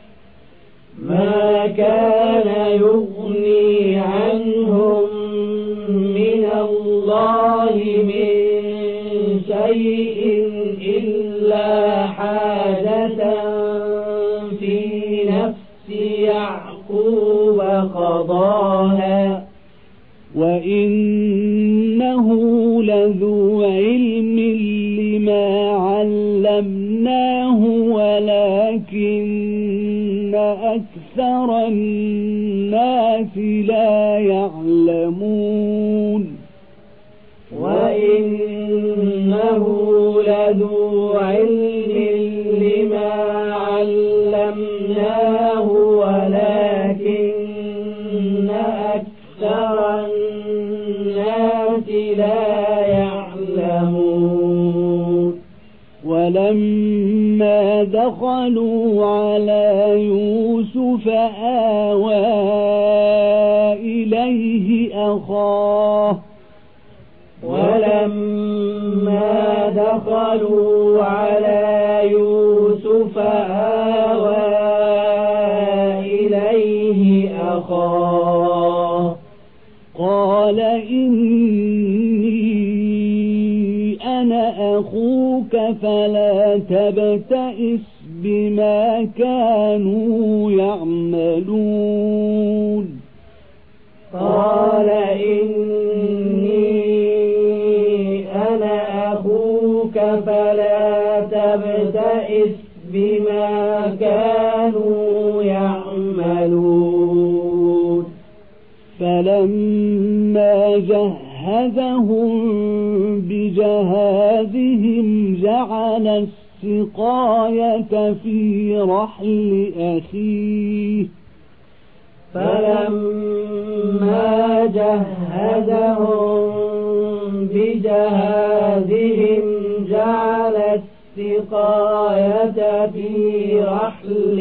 ما كان يغني عنهم من الله من شيء إلا حاجة في نفس يعقوب قضاها وإنه لذو علم لما علمناه ولكن أكثر الناس لا يعلمون وإنه لذو علم لما علمناه ولكن أكثر الناس لا يعلمون ولما دخلوا على يوسف آوى إليه أخاه فلما دخلوا على يوسف آوى إليه أخاه قال إني أنا أخوك فلا تبتئس بما كانوا يعملون قال إني أنا أخوك فلا تبتئس بما كانوا يعملون فلما جهزهم بجهازهم جعل السقاية في رحل أخيه فلما جهزهم بجهازهم جعل السقاية في رحل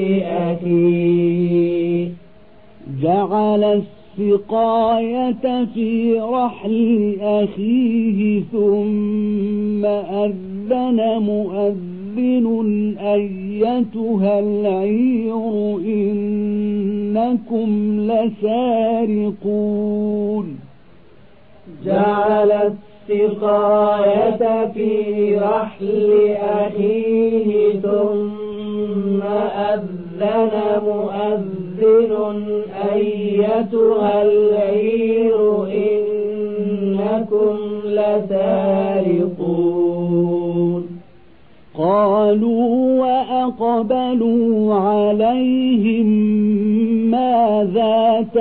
أخيه جعل السقاية في رحل أخيه ثم أذن مؤذن أيتها العير إنكم لسارقون جعل السقاية في رحل أخيه ثم أذن مؤذن أيتها العير إنكم لسارقون قالوا وأقبلوا عليهم ماذا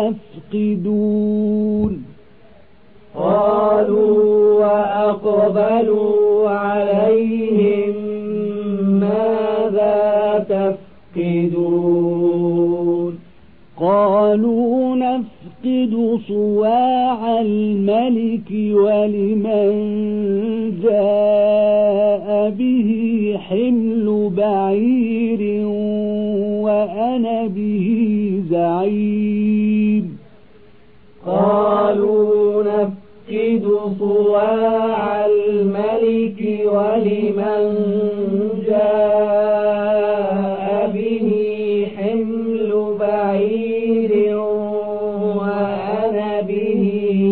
تفقدون قالوا وأقبلوا عليهم ماذا تفقدون قالوا نفقد صواع الملك ولمن جاء به حمل بعير وأنا به زعيم قالوا نفقد صواع الملك ولمن جاء به حمل بعير وأنا به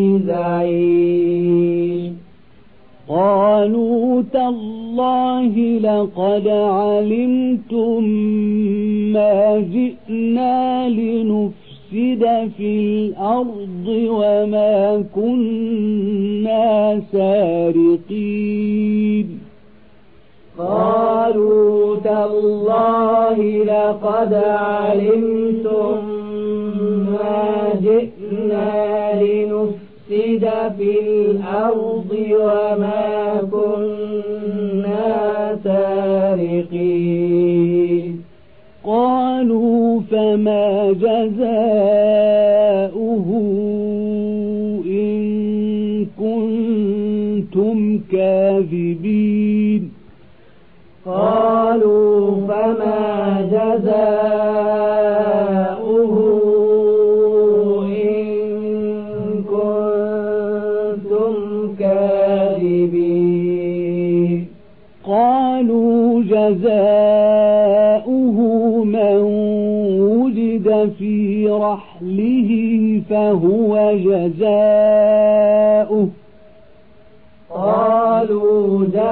زعيم قالوا تالله لقد علمتم ما جئنا لنفسد في الأرض وما كنا سارقين قالوا تالله لقد علمتم ما جئنا لنفسد في الأرض وما كنا سارقين قالوا فما جزاؤه إن كنتم كاذبين قالوا فما جزاؤه إن كنتم كاذبين قالوا جزاؤه من وجد في رحله فهو جزاؤه قالوا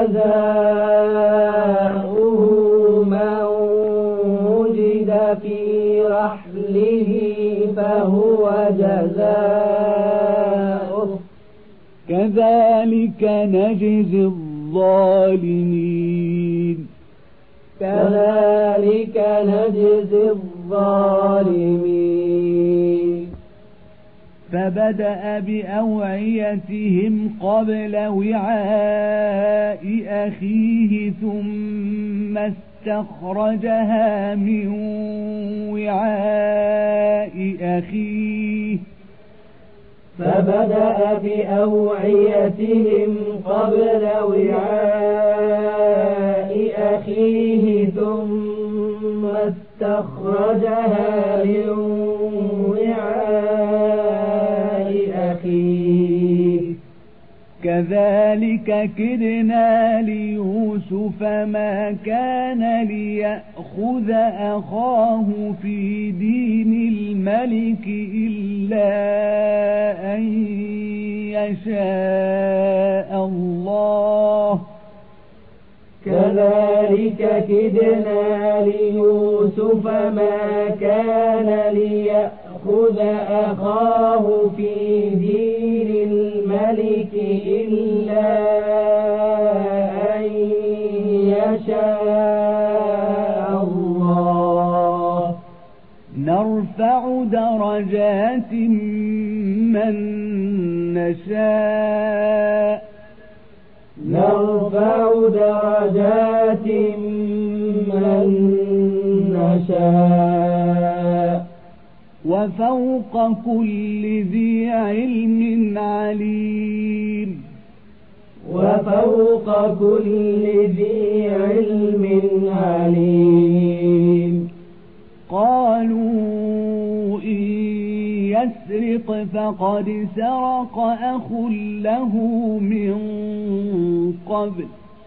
جزاؤه من وجد في رحله فهو جزاؤه كذلك نجزي الظالمين كذلك نجزي الظالمين فبدأ بأوعيتهم قبل وعاء أخيه ثم استخرجها من وعاء أخيه فبدأ بأوعيتهم قبل وعاء أخيه ثم استخرجها من وعاء أخيه كذلك كدنا ليوسف ما كان ليأخذ أخاه في دين الملك إلا أن يشاء الله كذلك كدنا ليوسف ما كان ليأخذ أخاه في دين الملك إلا أن يشاء الله نرفع درجات من نشاء نرفع درجات من نشاء وفوق كل ذي علم عليم وفوق كل ذي علم عليم قالوا إن يسرق فقد سرق أخ له من قبل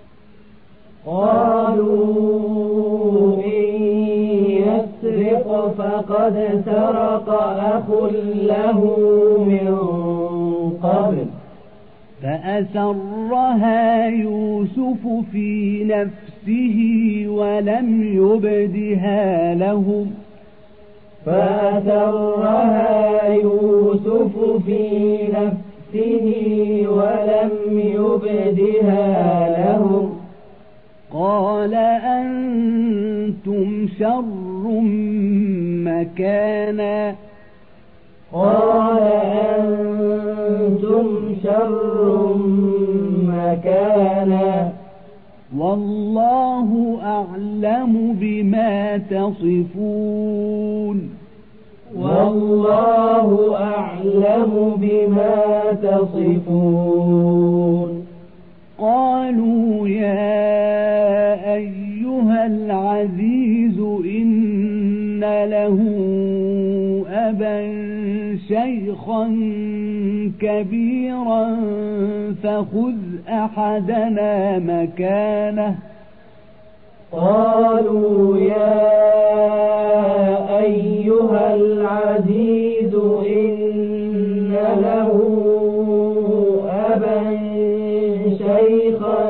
قالوا إن يسرق فقد سرق أخ له من قبل فأسرها يوسف في نفسه ولم يبدها لهم فأسرها يوسف في نفسه ولم يبدها لهم قال أنتم شر مكانا قال أنتم شر مكانا والله أعلم بما تصفون والله أعلم بما تصفون قالوا يا أيها العزيز إن له أبا شيخا كبيرا فخذ أحدنا مكانه قالوا يا أيها العزيز إن له أبا شيخا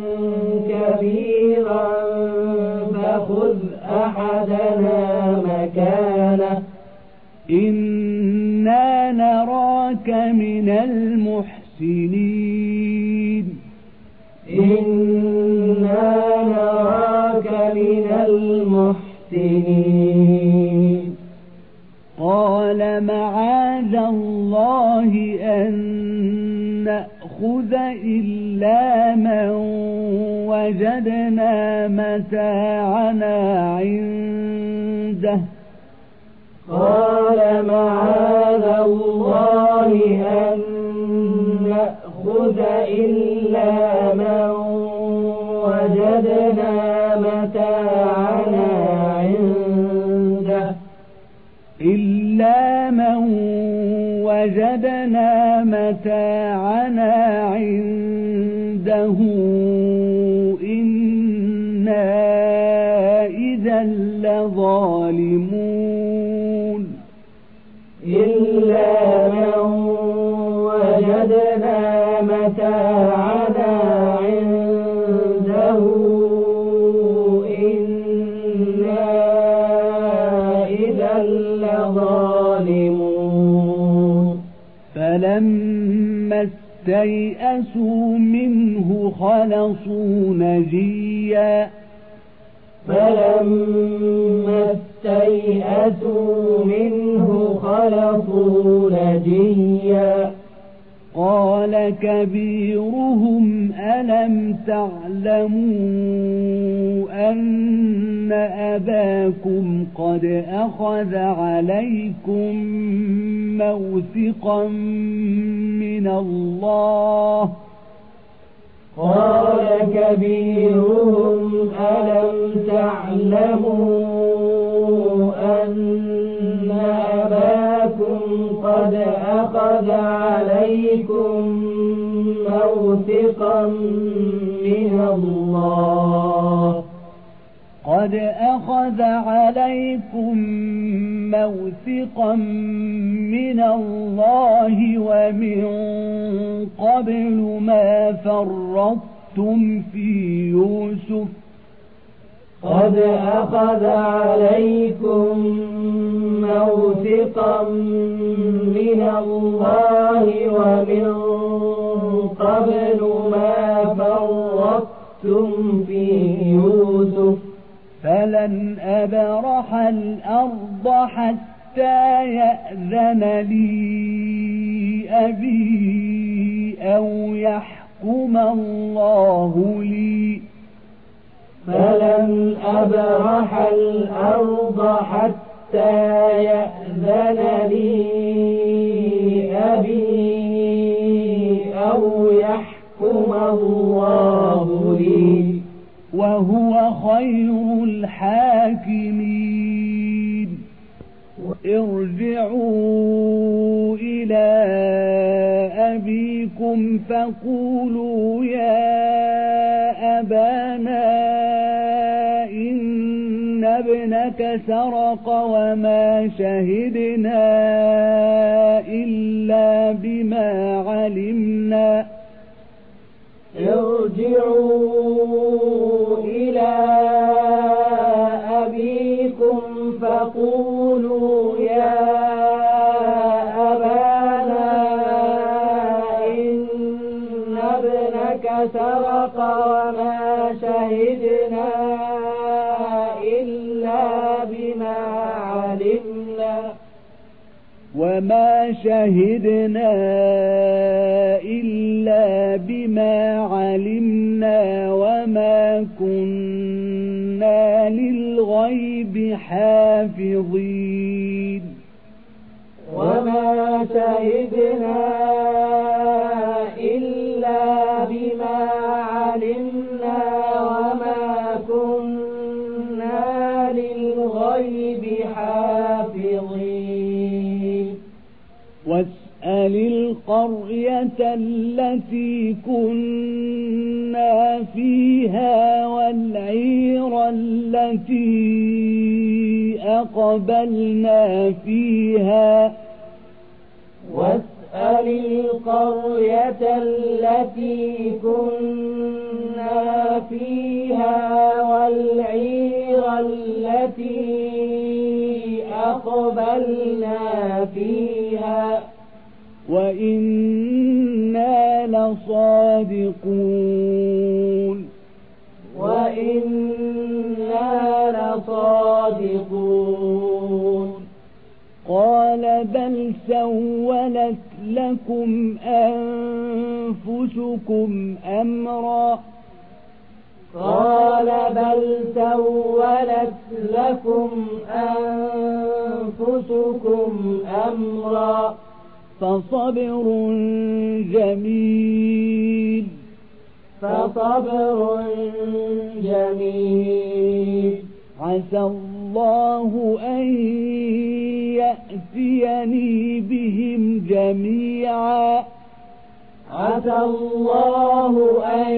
كبيرا فخذ أحدنا مكانه إنا نراك من المحسنين إنا نراك من المحسنين قال معاذ الله أن نأخذ إلا من وجدنا متاعنا عنده قال معاذ الله أن نأخذ إلا من وجدنا متاعنا عنده إلا من وجدنا متاعنا عنده إنا إذا لظالمون إلا من وجدنا متاعنا عنده إنا إذا لظالمون فلما استيئسوا منه خلصوا نجيا فلما استيئسوا منه خلصوا نجيا قال كبيرهم ألم تعلموا أن أباكم قد أخذ عليكم موثقا من الله قال كبيرهم ألم تعلموا أن أباكم قد أخذ عليكم موثقا من الله قد أخذ عليكم موثقا من الله ومن قبل ما فرطتم في يوسف قد أخذ عليكم موثقا من الله ومن قبل ما فرطتم في يوسف فلن أبرح الأرض حتى يأذن لي أبي أو يحكم الله لي فلن أبرح الأرض حتى يأذن لي أبي أو يحكم الله لي وهو خير الحاكمين ارجعوا إلى أبيكم فقولوا يا أبانا إن ابنك سرق وما شهدنا إلا بما علمنا ارجعوا إلى أبيكم فقولوا يا أبانا إن ابنك سرق وما شهدنا إلا بما علمنا وما شهدنا إلا بما علمنا وما كنا للغيب حافظين وما شهدنا إلا بما علمنا وما كنا للغيب حافظين واسأل القرية التي كنا فيها والعير التي أقبلنا فيها واسأل القرية التي كنا فيها والعير التي أقبلنا فيها وإنا لصادقون وإنا لصادقون قال بل سولت لكم أنفسكم أمرا قال بل سولت لكم أنفسكم أمرا فصبر جميل فصبر جميل عسى الله أن يأتيني بهم جميعا عسى الله أن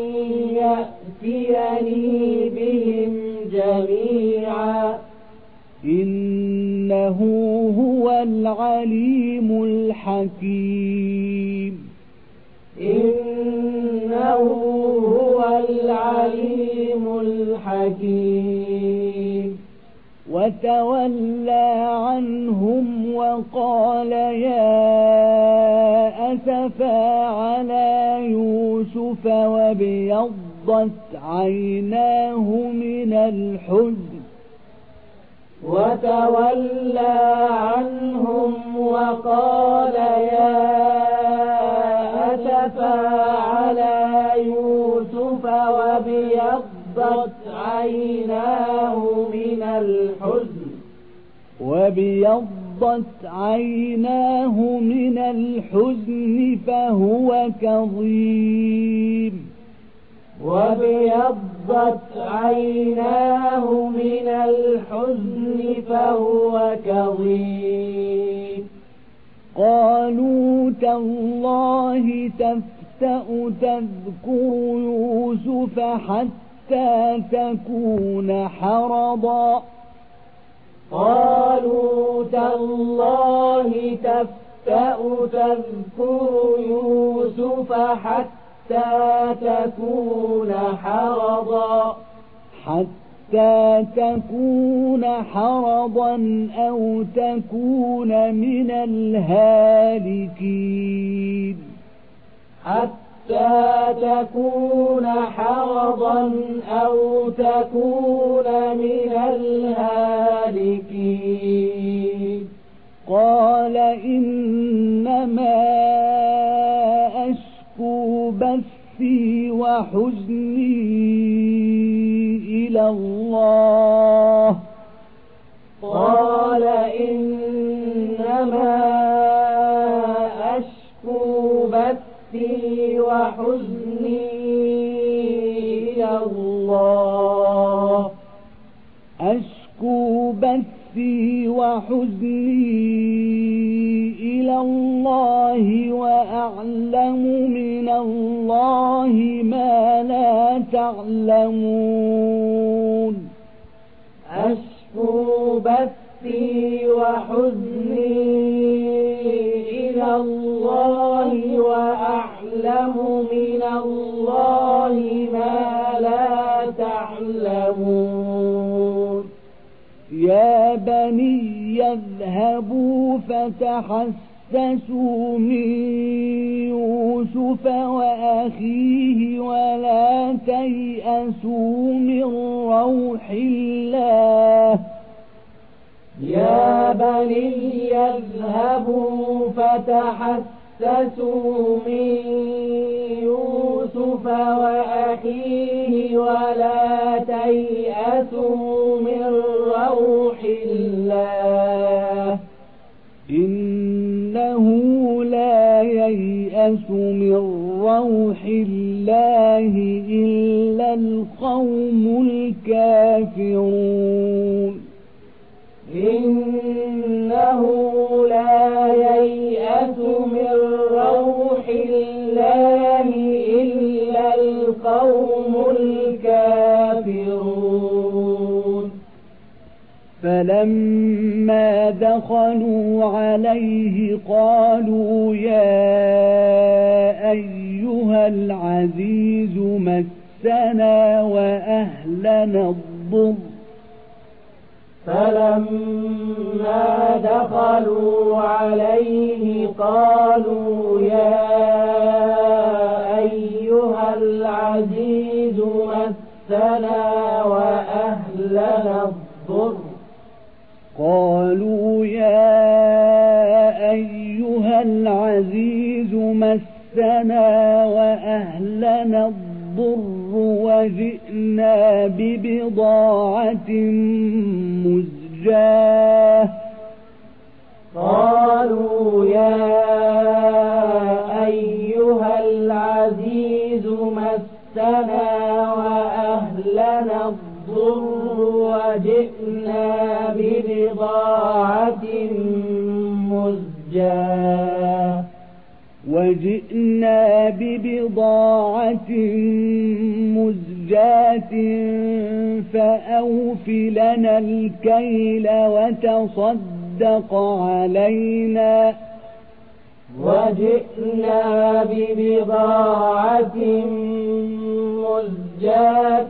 يأتيني بهم جميعا إنه هو العليم الحكيم إنه هو العليم الحكيم وتولى عنهم وقال يا أسفا على يوسف وابيضت عيناه من الحزن وتولى عنهم وقال يا أسفا على يوسف وابيضت عيناه من الحزن وابيضت عيناه من الحزن فهو كظيم وابيضت عيناه من الحزن فهو كظيم قالوا تالله تفتأ تذكر يوسف حتى تكون حرضا قالوا تالله تفتأ تذكر يوسف حتى تكون حرضا حتى تكون حرضا أو تكون من الهالكين حتى تكون حرضا أو تكون من الهالكين قال إنما أشكو بثي وحزني إلى الله قال إنما أشكو بثي وحزني إلى الله أشكو بثي وحزني إلى الله وأعلم من الله ما لا تعلمون أشكو بثي وحزني إلى الله وأعلم من الله ما لا تعلمون يا بني اذهبوا فتحسسوا من يوسف وأخيه ولا تيأسوا من روح الله يا بني اذهبوا فتحسسوا من يوسف وأخيه ولا تيأسوا من روح الله إنه لا ييأس من روح الله إلا القوم الكافرون إنه لا ييأس من روح الله إلا القوم الكافرون فلما دخلوا عليه قالوا يا أيها العزيز مسنا وأهلنا الضر فلما دخلوا عليه قالوا يا أيها العزيز مسنا وأهلنا الضر قالوا يا أيها العزيز مسنا وأهلنا الضر وجئنا ببضاعة مزجاة قالوا يا أيها العزيز مسنا وأهلنا الضر وجئنا ببضاعة مزجاة وجئنا ببضاعة مزجاة فأوف لنا الكيل وتصدق علينا وجئنا ببضاعة مزجاة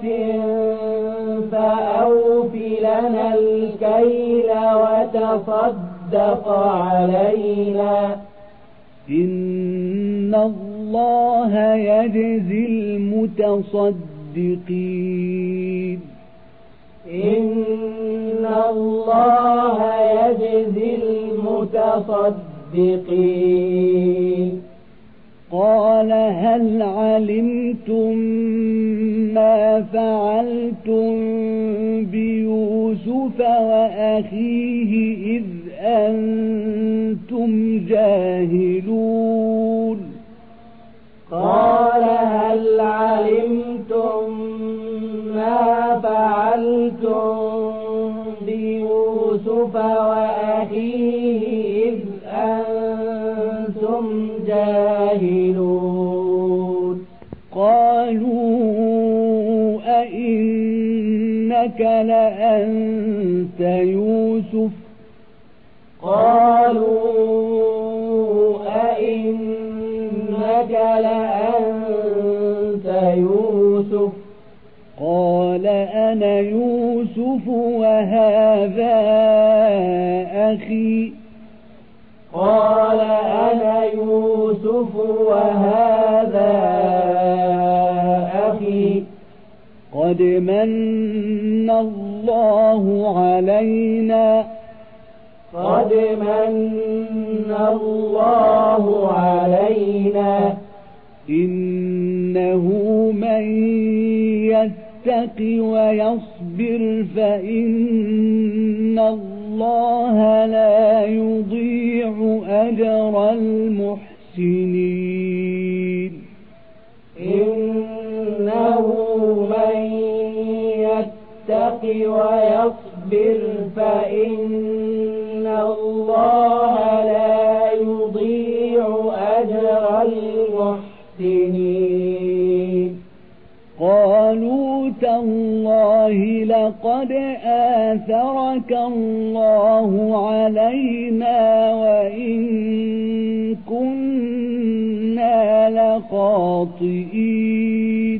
فأوف لنا الكيل وتصدق علينا إن الله يجزي المتصدقين إن الله يجزي المتصدقين قال هل علمتم ما فعلتم بيوسف وأخيه إذ أنتم جاهلون قال هل علمتم ما فعلتم بيوسف وأخيه إذ أنتم جاهلون أئنك لأنت يوسف قالوا أئنك لأنت يوسف قال أنا يوسف وهذا أخي قال أنا يوسف وهذا أخي قد من الله علينا قد من الله علينا إنه من يتق ويصبر فإن الله لا يضيع أجر المحسنين إنه من يتق ويصبر فإن الله لا يضيع أجر المحسنين قالوا تالله لقد آثرك الله علينا وإن كنا لخاطئين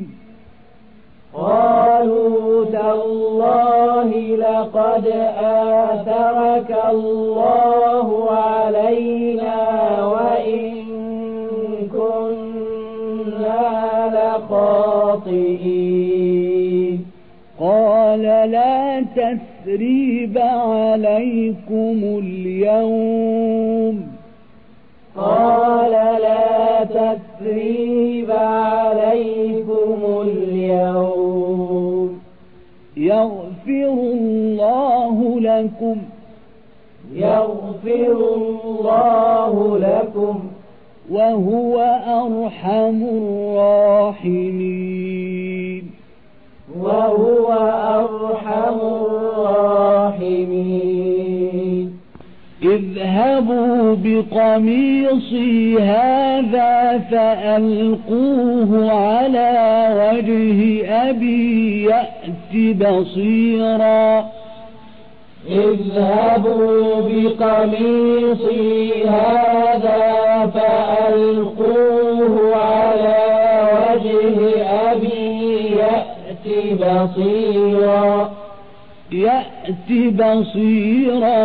قالوا تالله لقد آثرك الله علينا وإن كنا لخاطئين قال لا تثريب عليكم اليوم قال لا تثريب عليكم اليوم يغفر الله لكم يغفر الله لكم وهو أرحم الراحمين وهو أرحم الراحمين اذهبوا بقميصي هذا فألقوه على وجه أبي يأت بصيرا اذهبوا بقميصي هذا فألقوه على وجه أبي يأت بصيرا يأت بصيرا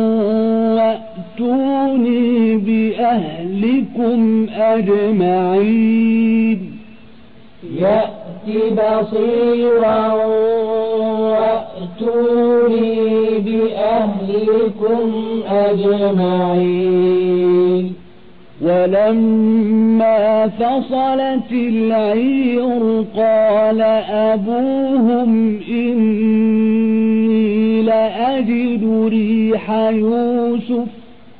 وأتوني بأهلكم أجمعين يأت بصيرا وأتوني بأهلكم أجمعين ولما فصلت العير قال أبوهم إني لأجد ريح يوسف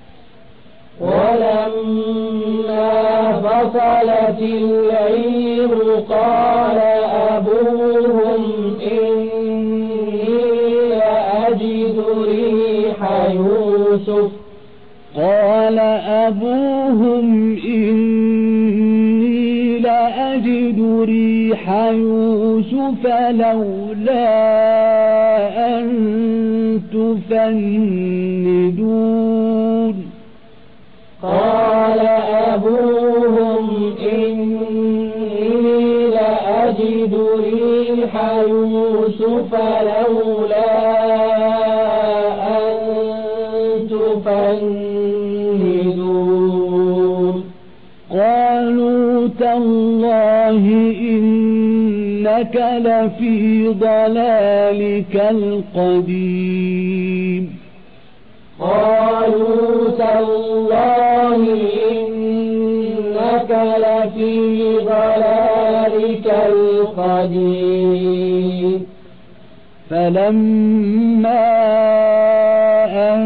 ولما فصلت العير قال أبوهم إني لأجد ريح يوسف قال أبوهم إني لأجد ريح يوسف لولا أن تفندون قال أبوهم إني لأجد ريح يوسف لولا أن تفندون قالوا تالله إنك لفي ضلالك القديم قالوا تالله إنك لفي ضلالك القديم فلما أن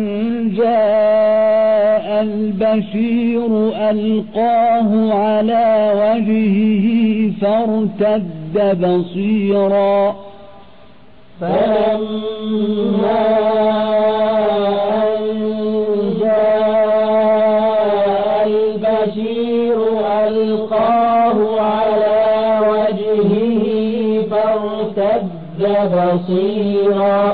جاء البشير ألقاه على وجهه فارتد بصيرا فلما أن جاء البشير ألقاه على وجهه فارتد بصيرا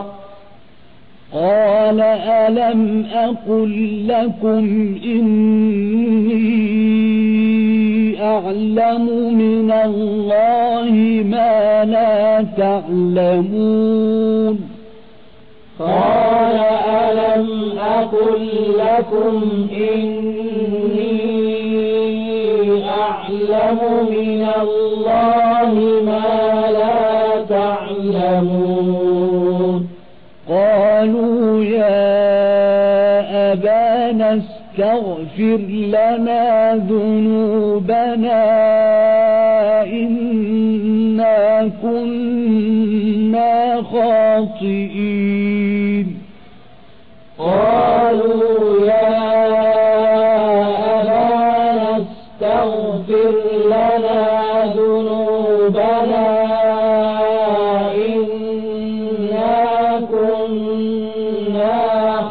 قال ألم أقل لكم إني أعلم من الله ما لا تعلمون قال ألم أقل لكم إني أعلم من الله ما لا تعلمون قالوا يا أبانا استغفر لنا ذنوبنا إنا كنا خاطئين قالوا يا أبانا استغفر لنا ذنوبنا إنا كنا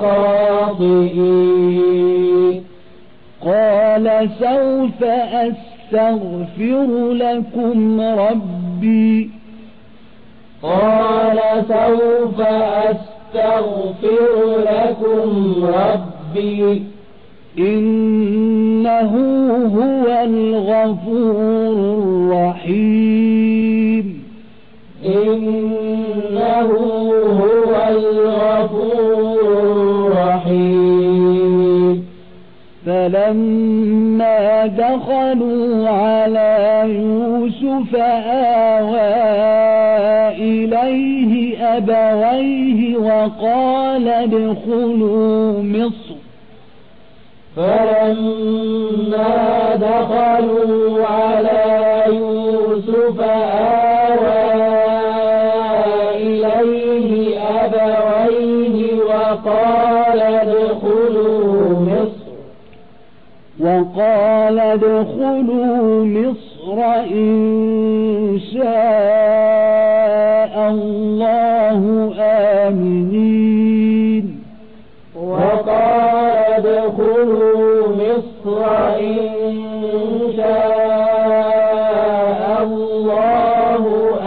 خاطئين قال سوف أستغفر لكم ربي قال سوف أستغفر لكم ربي إنه هو الغفور الرحيم إنه هو الغفور الرحيم فلما دخلوا على يوسف آوى إليه أبويه وقال ادخلوا مصر فلما دخلوا على يوسف آوى إليه أبويه وقال ادخلوا مصر وقال ادخلوا مصر إن شاء الله آمنين وقال ادخلوا مصر إن شاء الله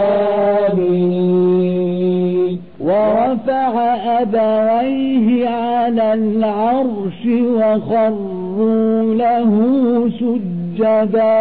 آمنين ورفع أبويه على العرش وخروا له سجدا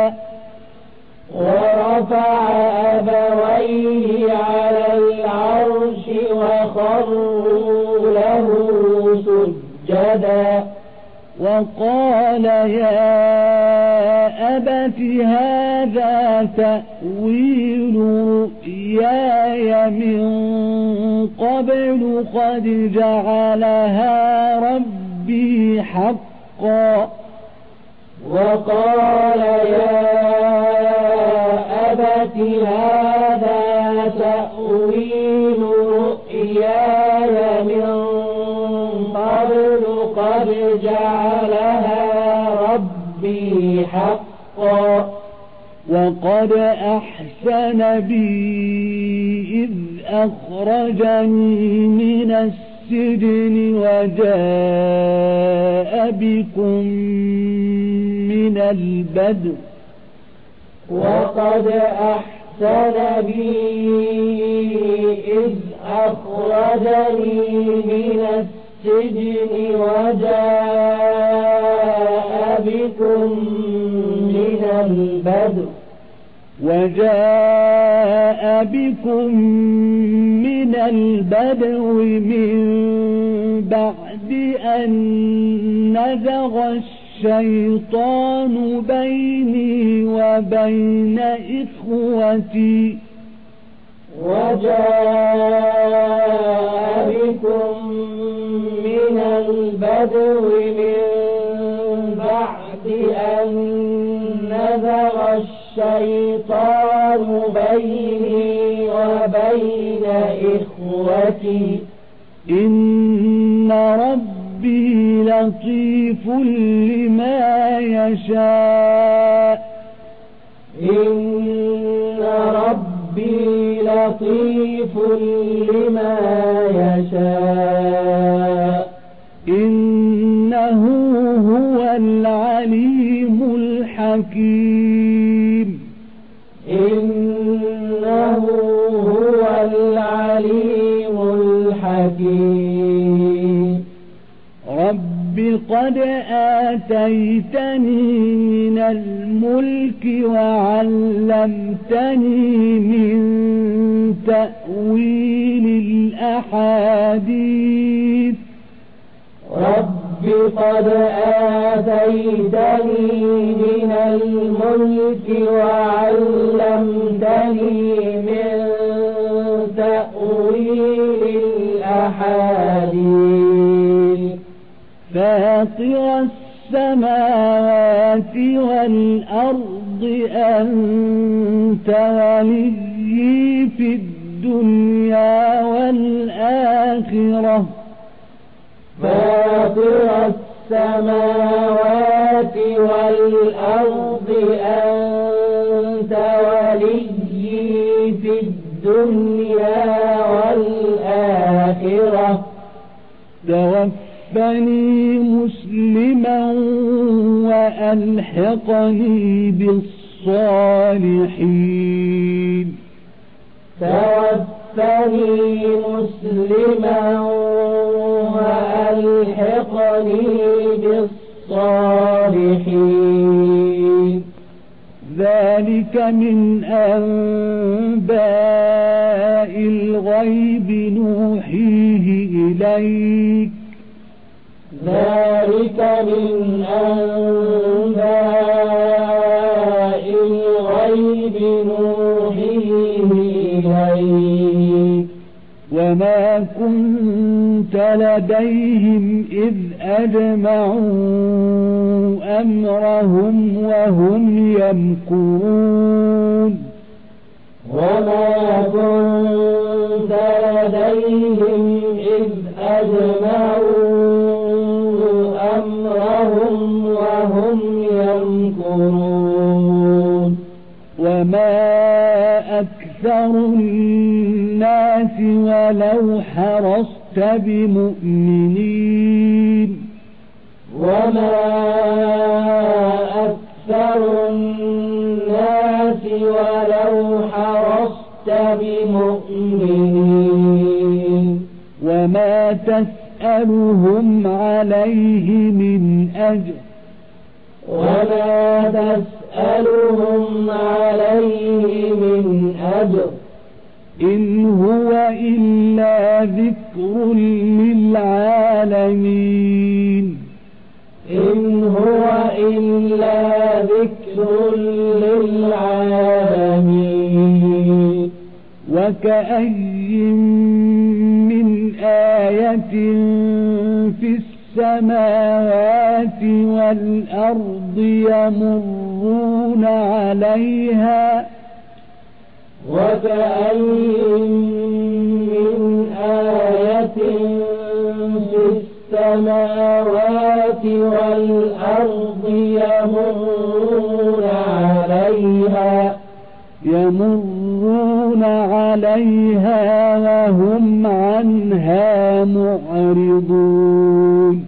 ورفع أبويه على العرش وخروا له سجدا وقال يا أبت هذا تأويل رؤياي من قبل قد جعلها ربي حقا وقال يا أبت هذا تأويل رؤياي من قبل قد جعلها ربي حقا وقد أحسن بي إذ أخرجني من السجن وجاء بكم من البدو وقد أحسن بي إذ أخرجني من السجن وجاء بكم من البدو وجاء بكم من البدو من بعد أن نزغ الشيطان بيني وبين إخوتي وجاء بكم من البدو من بعد أن نزغ الشيطان بيني وبين إخوتي إن ربي لطيف لما يشاء إن ربي لطيف لما يشاء إنه هو العليم الحكيم إنه هو العليم العليم الحكيم. رب قد آتيتني من الملك وعلمتني من تأويل الأحاديث رب قد آتيتني من الملك وعلمتني من تأويل الأحاديث فاطر السماوات والأرض أنت وليي في الدنيا والآخرة فاطر السماوات والأرض أنت وليي في الدنيا والآخرة توفني مسلما وألحقني بالصالحين توفني مسلما وألحقني بالصالحين. ذلك من أنباء الغيب نوحيه إليك ذلك من أنباء الغيب نوحيه إليك وما كنت لديهم إذ أجمعوا أمرهم وهم يمكرون وما كنت لديهم إذ أجمعوا أمرهم وهم يمكرون وما أكثر الناس ولو حرصت بمؤمنين وما أكثر الناس ولو حرصت بمؤمنين وما تسألهم عليه من أجر وما تسألهم عليه من أجر إن هو إلا ذكر للعالمين إن هو إلا ذكر للعالمين. وكأي من آية في السماوات والأرض يمرون عليها وكأي من آية في السماوات والأرض يمرون عليها يمرون عليها وهم عنها معرضون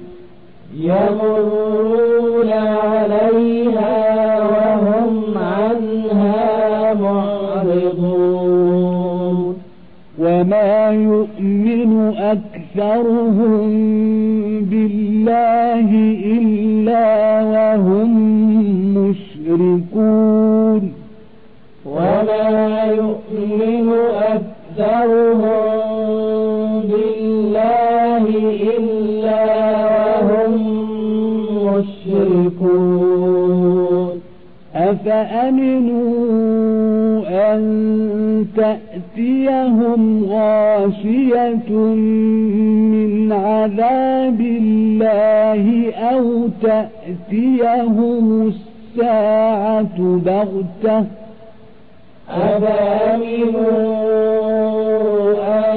يمرون عليها وهم عنها معرضون. وما يؤمن أكثرهم بالله إلا وهم مشركون وما يؤمن أكثرهم بالله إلا وهم مشركون. أفأمنوا أن تأتيهم غاشية من عذاب الله أو تأتيهم الساعة بغتة أفأمنوا أن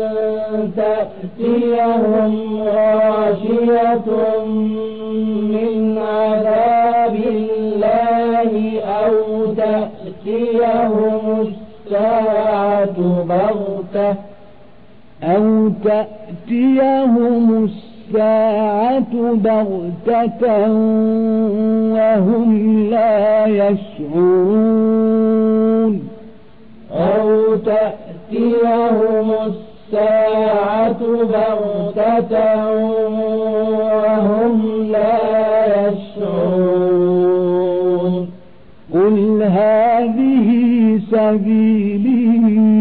تأتيهم غاشية من عذاب الله أو تأتيهم الساعة بغتة أو تأتيهم الساعة بغتة وهم لا يشعرون أو تأتيهم الساعة الساعة بغتة وهم لا يشعرون قل هذه سبيلي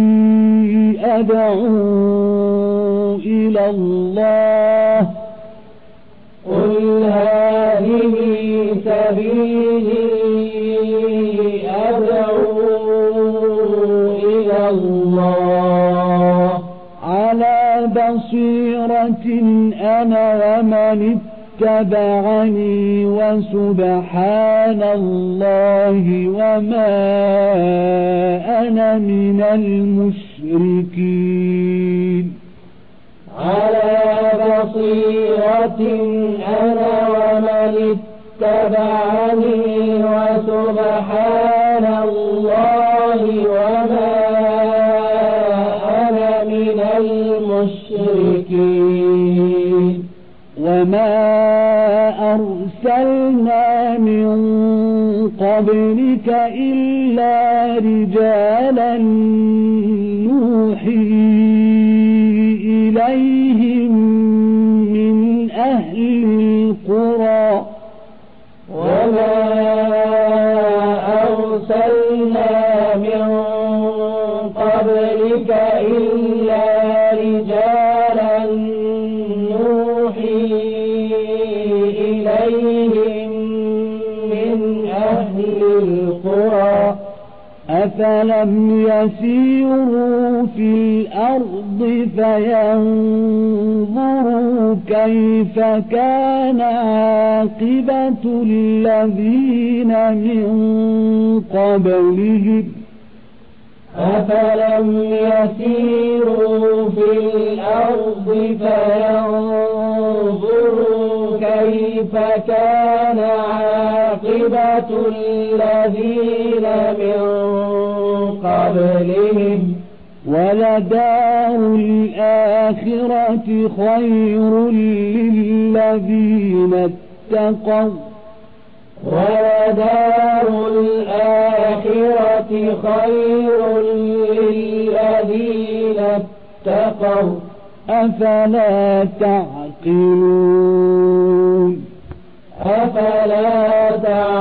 أدعو إلى الله قل هذه سبيلي أدعو إلى الله على بصيرة أنا ومن اتبعني وسبحان الله وما أنا من المشركين على بصيرة أنا ومن اتبعني وسبحان الله وما أنا من المشركين وما أرسلنا من قبلك إلا رجالا نوحي إليهم من أهل القرى وما أرسلنا من قبلك إلا رجالا نوحي إليهم من أهل القرى أفلم يسيروا في الأرض فينظروا كيف كان عاقبة الذين من قبلهم أفلم يسيروا في الأرض فينظروا كيف كان عاقبة الذين من قبلهم ولدار الآخرة خير للذين اتقوا ولدار الآخرة خير للذين اتقوا أفلا تعقلون أفلا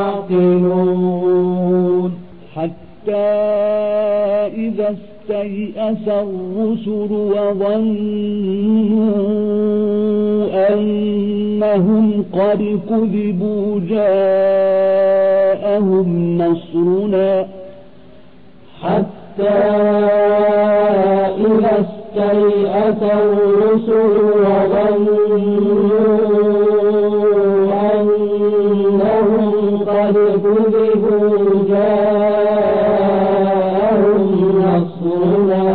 تعقلون حتى إذا استيأس الرسل وظنوا أنهم قد كذبوا جاءهم نصرنا حتى إذا استيأس الرسل وظنوا أنهم قد كذبوا جاءهم نصرنا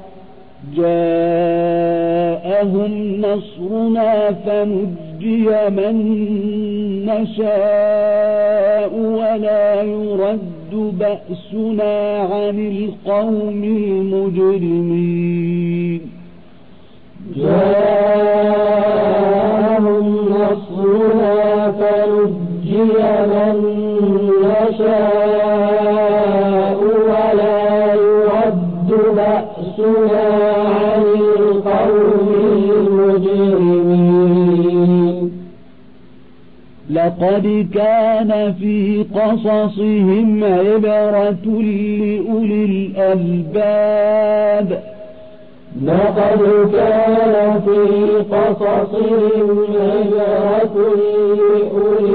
جاءهم نصرنا فنجي من نشاء ولا يرد بأسنا عن القوم المجرمين جاءهم نصرنا فنجي من نشاء ولا يرد بأسنا عن القوم المجرمين لقد كان في قصصهم عبرة لأولي الألباب لقد كان في قصصهم عبرة لأولي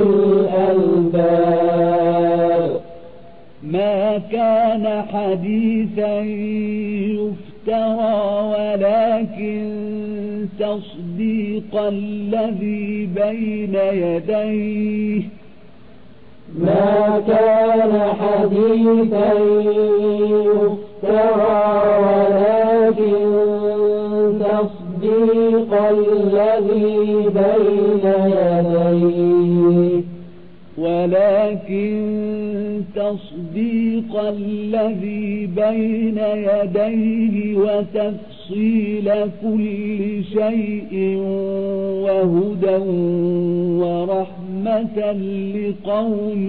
الألباب ما كان حديثا يفترى ولكن تصديق الذي بين يديه ما كان حديثا يفترى ولكن تصديق الذي بين يديه ولكن تصديق الذي بين يديه وتفصيل كل شيء وهدى ورحمة لقوم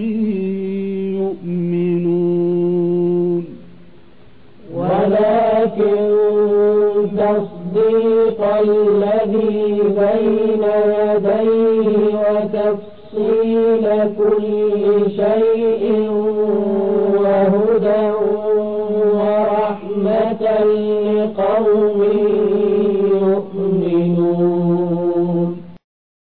يؤمنون ولكن تصديق والتصديق الذي بين يديه وتفصيل كل شيء وهدى ورحمة لقوم